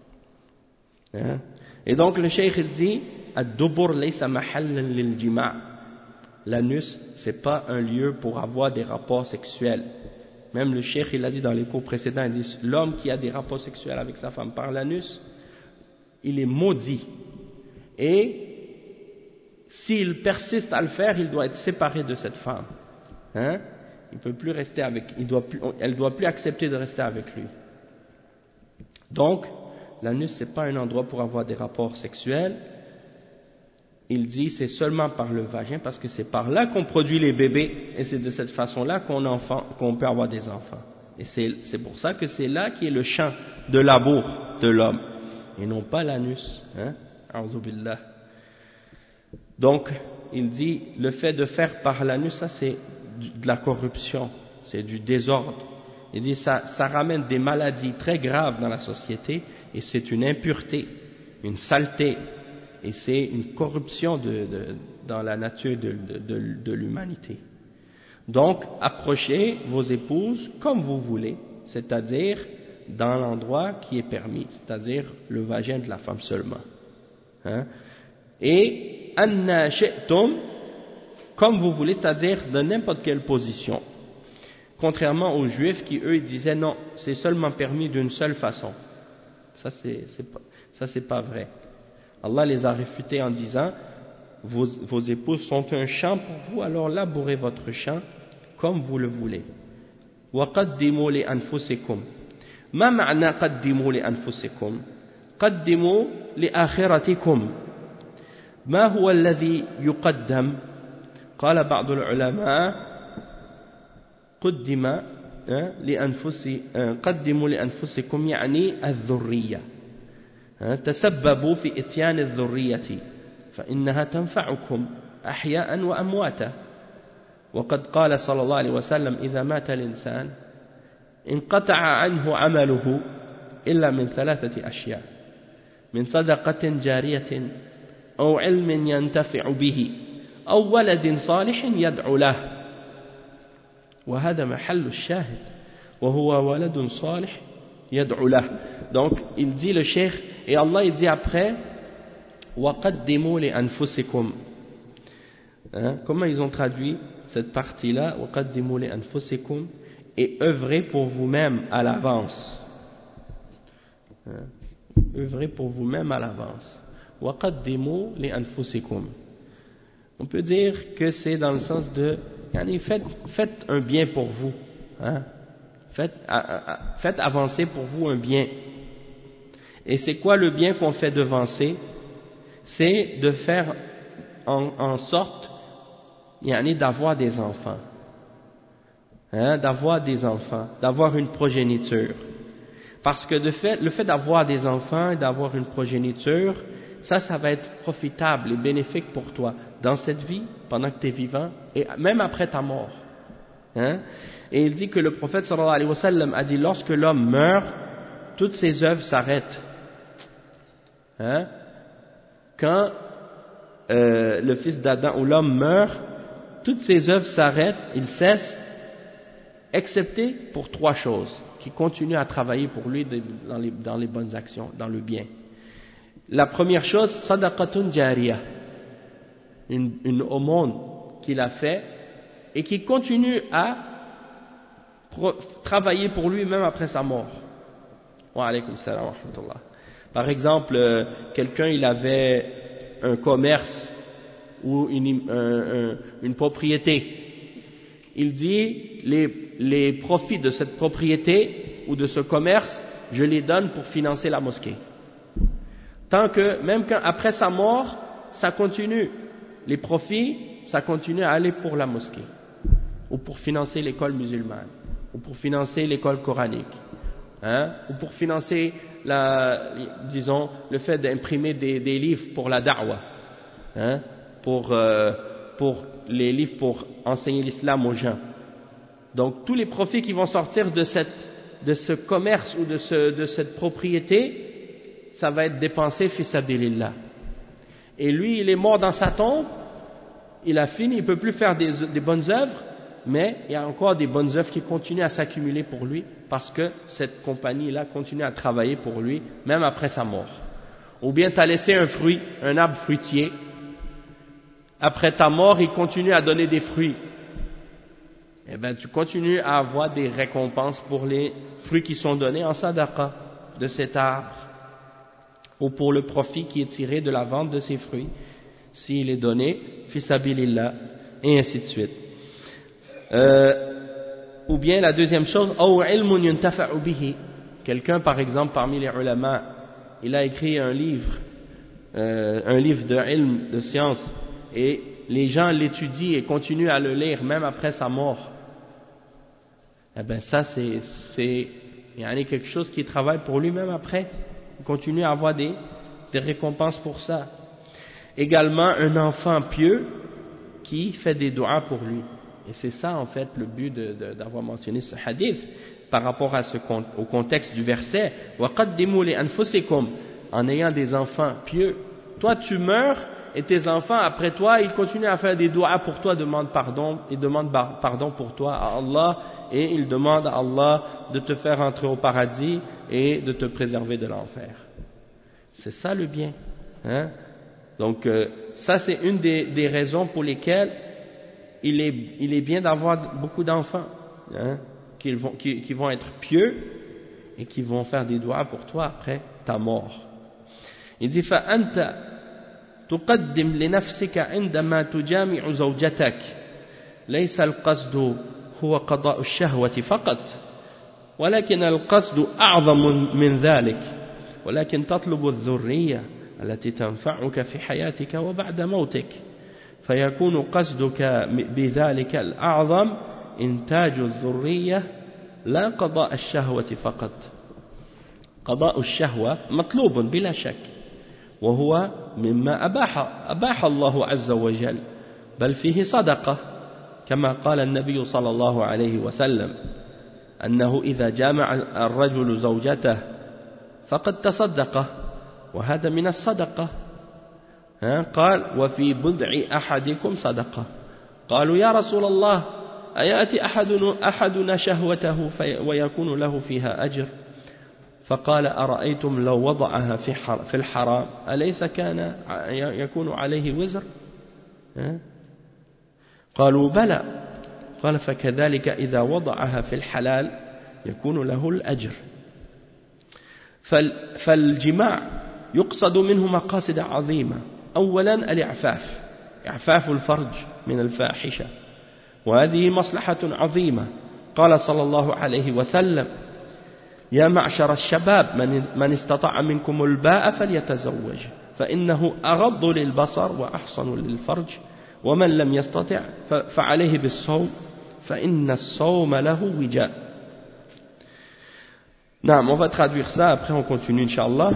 Speaker 1: Hein? Et donc le cheikh il dit ad-dubur laysa mahallan lil jima'. L'anus c'est pas un lieu pour avoir des rapports sexuels. Même le cheikh il a dit dans les cours précédents, il dit l'homme qui a des rapports sexuels avec sa femme par l'anus, il est maudit. Et s'il persiste à le faire, il doit être séparé de cette femme. Hein? Il peut plus rester avec, il doit plus, elle ne doit plus accepter de rester avec lui. Donc, l'anus c'est pas un endroit pour avoir des rapports sexuels. Il dit c'est seulement par le vagin parce que c'est par là qu'on produit les bébés et c'est de cette façon-là qu'on enfant, qu'on peut avoir des enfants. Et c'est, c'est pour ça que c'est là qui est le champ de labour de l'homme et non pas l'anus. Hein? A'udhu billah. Donc, il dit, le fait de faire par l'anus, ça c'est de la corruption, c'est du désordre. Il dit, ça, ça ramène des maladies très graves dans la société, et c'est une impureté, une saleté, et c'est une corruption de, de, dans la nature de, de, de, de l'humanité. Donc, approchez vos épouses comme vous voulez, c'est-à-dire dans l'endroit qui est permis, c'est-à-dire le vagin de la femme seulement. Hein? Et anna shi'tum, comme vous voulez, c'est-à-dire de n'importe quelle position. Contrairement aux Juifs qui, eux, ils disaient non, c'est seulement permis d'une seule façon. Ça, c'est, c'est pas, ça, c'est pas vrai. Allah les a réfutés en disant, vos, vos épouses sont un champ pour vous, alors labourez votre champ comme vous le voulez. وَقَدِّمُوا لِأَنفُسِكُمْ. ما معنى قدموا لأنفسكم؟ قدموا لآخرتكم. ما هو الذي يقدم؟ قال بعض العلماء قدم لأنفس قدموا لأنفسكم يعني الذرية. تسببوا في إتيان الذرية فإنها تنفعكم أحياء وأمواتا. وقد قال صلى الله عليه وسلم إذا مات الإنسان انقطع عنه عمله إلا من ثلاثة أشياء من صدقة جارية أو علم ينتفع به أو ولد صالح يدعو له وهذا محل الشاهد وهو ولد صالح يدعو له. Donc il dit le cheikh, et Allah il dit après وَقَدِّمُوا لِأَنفُسِكُمْ. Hein, comment ils ont traduit cette partie-là, وَقَدِّمُوا لِأَنفُسِكُمْ, et œuvrez pour vous-même à l'avance. Hein, œuvrez pour vous-même à l'avance. وَقَدِّمُوا لِأَنفُسِكُمْ. On peut dire que c'est dans le sens de faites, faites un bien pour vous. Hein, faites, faites avancer pour vous un bien. Et c'est quoi le bien qu'on fait devancer? C'est de faire en, en sorte d'avoir des enfants. Hein, d'avoir des enfants, d'avoir une progéniture. Parce que de fait, le fait d'avoir des enfants et d'avoir une progéniture, ça, ça va être profitable et bénéfique pour toi dans cette vie, pendant que tu es vivant, et même après ta mort. Hein? Et il dit que le prophète sallallahu alayhi wa sallam a dit, lorsque l'homme meurt, toutes ses œuvres s'arrêtent. Hein? Quand euh, le fils d'Adam ou l'homme meurt, toutes ses œuvres s'arrêtent, il cesse, excepté pour trois choses, qui continuent à travailler pour lui dans les, dans les bonnes actions, dans le bien. La première chose, sadaqatun jariyah, une, une aumône qu'il a fait et qui continue à pro, travailler pour lui même après sa mort. Wa alaykum salam wa rahmatullah. Par exemple, euh, quelqu'un il avait un commerce ou une, un, un, une propriété. Il dit les, les profits de cette propriété ou de ce commerce, je les donne pour financer la mosquée. Tant que, même quand, après sa mort, ça continue. Les profits, ça continue à aller pour la mosquée, ou pour financer l'école musulmane, ou pour financer l'école coranique, hein, ou pour financer, la, disons, le fait d'imprimer des, des livres pour la da'wa, hein, pour, euh, pour les livres pour enseigner l'islam aux gens. Donc, tous les profits qui vont sortir de, cette, de ce commerce ou de, ce, de cette propriété, ça va être dépensé fi sabilillah. Et lui, il est mort dans sa tombe, il a fini, il ne peut plus faire des, des bonnes œuvres, mais il y a encore des bonnes œuvres qui continuent à s'accumuler pour lui, parce que cette compagnie-là continue à travailler pour lui, même après sa mort. Ou bien tu as laissé un fruit, un arbre fruitier, après ta mort, il continue à donner des fruits. Eh bien, tu continues à avoir des récompenses pour les fruits qui sont donnés en sadaqa de cet arbre, ou pour le profit qui est tiré de la vente de ces fruits, s'il est donné, fi sabilillah, et ainsi de suite. Euh, ou bien la deuxième chose, aw ilmun yuntafa'u bihi. Quelqu'un, par exemple, parmi les ulama, il a écrit un livre, euh, un livre de ilm, de science, et les gens l'étudient et continuent à le lire même après sa mort. Eh bien, ça, c'est, c'est, il y a quelque chose qui travaille pour lui même après. Il continue à avoir des, des récompenses pour ça. Également, un enfant pieux qui fait des doigts pour lui. Et c'est ça en fait le but de, de, d'avoir mentionné ce hadith par rapport à ce, au contexte du verset. وَقَدِّمُوا لِأَنفُسِكُمْ, en ayant des enfants pieux. Toi tu meurs et tes enfants après toi ils continuent à faire des doigts pour toi, demandent pardon, ils demandent pardon pour toi à Allah et ils demandent à Allah de te faire entrer au paradis et de te préserver de l'enfer. C'est ça le bien, hein? Donc euh, ça c'est une des, des raisons pour lesquelles il est, il est bien d'avoir beaucoup d'enfants, hein, qui, vont, qui, qui vont être pieux et qui vont faire des doigts pour toi après ta mort. Il dit فأنت تقدم لنفسك عندما تجامع زوجتك ليس القصد هو قضاء الشهوة فقط ولكن القصد أعظم من ذلك ولكن تطلب الذرية التي تنفعك في حياتك وبعد موتك فيكون قصدك بذلك الأعظم إنتاج الذرية لا قضاء الشهوة فقط. قضاء الشهوة مطلوب بلا شك وهو مما أباح, أباح الله عز وجل بل فيه صدقة كما قال النبي صلى الله عليه وسلم أنه إذا جامع الرجل زوجته فقد تصدق وهذا من الصدقة. قال وفي بدع أحدكم صدقة. قالوا يا رسول الله أيأتي أحدنا, أحدنا شهوته ويكون له فيها أجر؟ فقال أرأيتم لو وضعها في الحرام أليس كان يكون عليه وزر؟ قالوا بلى. قال فكذلك إذا وضعها في الحلال يكون له الأجر. فالجماع يقصد منه مقاصد عظيمة. أولا الإعفاف، إعفاف الفرج من الفاحشة، وهذه مصلحة عظيمة. قال صلى الله عليه وسلم يا معشر الشباب من استطاع منكم الباء فليتزوج فإنه أغض للبصر وأحصن للفرج ومن لم يستطع فعليه بالصوم فإن الصوم له وجاء. نعم, on va traduire ça, après on continue Inch'Allah.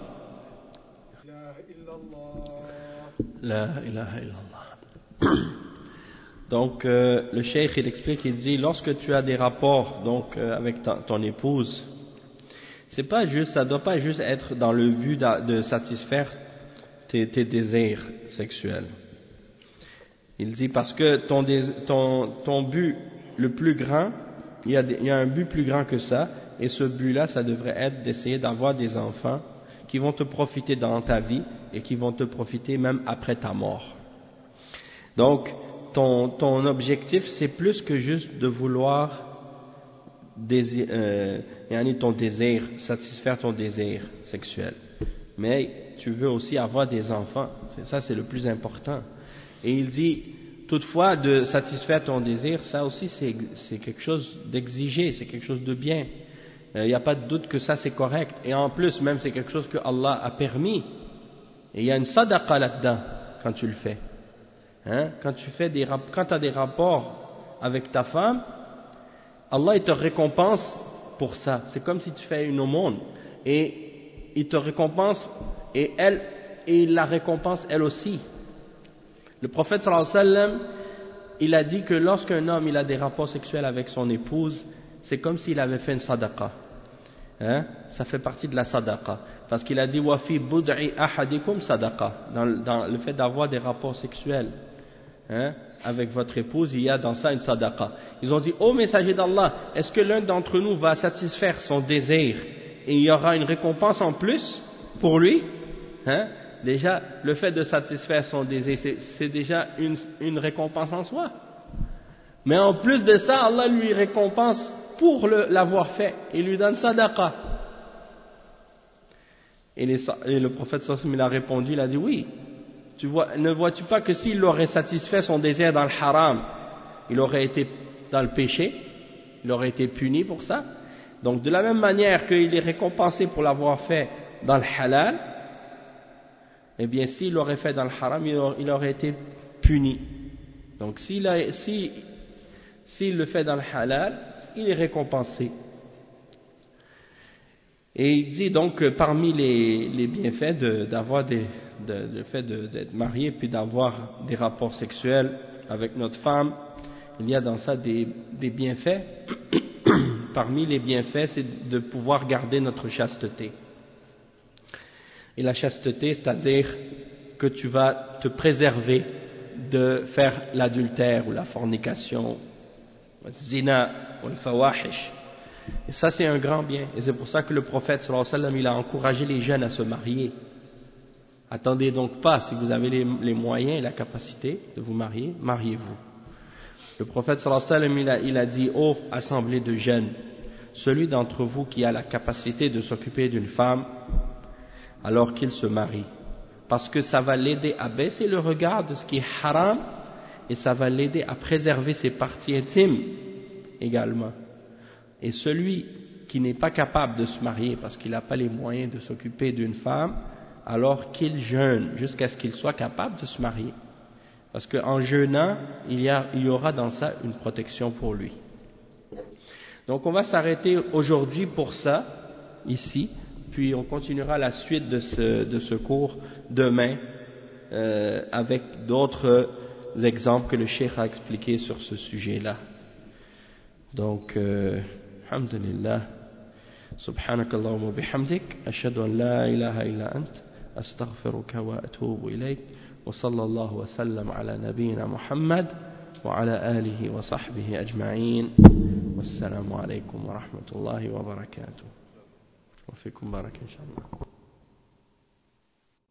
Speaker 1: La ilaha illallah. Donc euh, le cheikh il explique, il dit lorsque tu as des rapports donc euh, avec ta, ton épouse, c'est pas juste, ça doit pas juste être dans le but de satisfaire tes, tes désirs sexuels. Il dit parce que ton, ton, ton but le plus grand, il y, a des, il y a un but plus grand que ça, et ce but-là, ça devrait être d'essayer d'avoir des enfants qui vont te profiter dans ta vie et qui vont te profiter même après ta mort. Donc, ton, ton objectif, c'est plus que juste de vouloir désir, euh, ton désir, satisfaire ton désir sexuel. Mais tu veux aussi avoir des enfants, c'est, ça c'est le plus important. Et il dit, toutefois, de satisfaire ton désir, ça aussi c'est, c'est quelque chose d'exigé, c'est quelque chose de bien. Il n'y a pas de doute que ça c'est correct. Et en plus, même c'est quelque chose que Allah a permis. Et il y a une sadaqa là-dedans quand tu le fais. Hein? Quand tu fais des, quand tu as des rapports avec ta femme, Allah il te récompense pour ça. C'est comme si tu fais une aumône. Et il te récompense et elle, et il la récompense elle aussi. Le prophète sallallahu alayhi wa sallam, il a dit que lorsqu'un homme il a des rapports sexuels avec son épouse, c'est comme s'il avait fait une sadaqa. Hein? Ça fait partie de la sadaqa. Parce qu'il a dit wa fi bud'i ahadikum sadaqa. Dans, dans le fait d'avoir des rapports sexuels, hein, avec votre épouse, il y a dans ça une sadaqa. Ils ont dit, ô messager d'Allah, est-ce que l'un d'entre nous va satisfaire son désir et il y aura une récompense en plus pour lui? Hein? Déjà, le fait de satisfaire son désir, c'est, c'est déjà une, une récompense en soi. Mais en plus de ça, Allah lui récompense pour le, l'avoir fait. Il lui donne sadaqa. Et, les, et le prophète sallallahu alayhi wa sallam, il a répondu, il a dit oui. Tu vois, ne vois-tu pas que s'il aurait satisfait son désir dans le haram, il aurait été dans le péché, il aurait été puni pour ça. Donc de la même manière qu'il est récompensé pour l'avoir fait dans le halal, eh bien s'il l'aurait fait dans le haram, il aurait, il aurait été puni. Donc s'il, a, si, s'il le fait dans le halal, il est récompensé. Et il dit donc que parmi les, les bienfaits de, d'avoir des, de, le fait de, d'être marié puis d'avoir des rapports sexuels avec notre femme, il y a dans ça des, des bienfaits. Parmi les bienfaits, c'est de pouvoir garder notre chasteté. Et la chasteté, c'est-à-dire que tu vas te préserver de faire l'adultère ou la fornication, le zina ou le fawahish. Et ça, c'est un grand bien. Et c'est pour ça que le prophète sallallahu alayhi wa sallam, il a encouragé les jeunes à se marier. Attendez donc pas, si vous avez les, les moyens et la capacité de vous marier, mariez-vous. Le prophète sallallahu alayhi wa sallam, il a, il a dit, ô assemblée de jeunes, celui d'entre vous qui a la capacité de s'occuper d'une femme, alors qu'il se marie. Parce que ça va l'aider à baisser le regard de ce qui est haram, et ça va l'aider à préserver ses parties intimes également. Et celui qui n'est pas capable de se marier parce qu'il n'a pas les moyens de s'occuper d'une femme, alors qu'il jeûne jusqu'à ce qu'il soit capable de se marier. Parce qu'en jeûnant, il y, a, il y aura dans ça une protection pour lui. Donc on va s'arrêter aujourd'hui pour ça, ici, puis on continuera la suite de ce, de ce cours demain, euh, avec d'autres exemples que le cheikh a expliqués sur ce sujet-là. Donc, euh, alhamdulillah, subhanakallahumma bihamdik, ashhadu an la ilaha illa ant, astaghfiruka wa atubu ilayk, wa sallallahu wa sallam ala nabiyyina Muhammad, wa ala alihi wa sahbihi ajma'in, wassalamu alaykum wa rahmatullahi wa barakatuh. Wa fikum barak inshallah.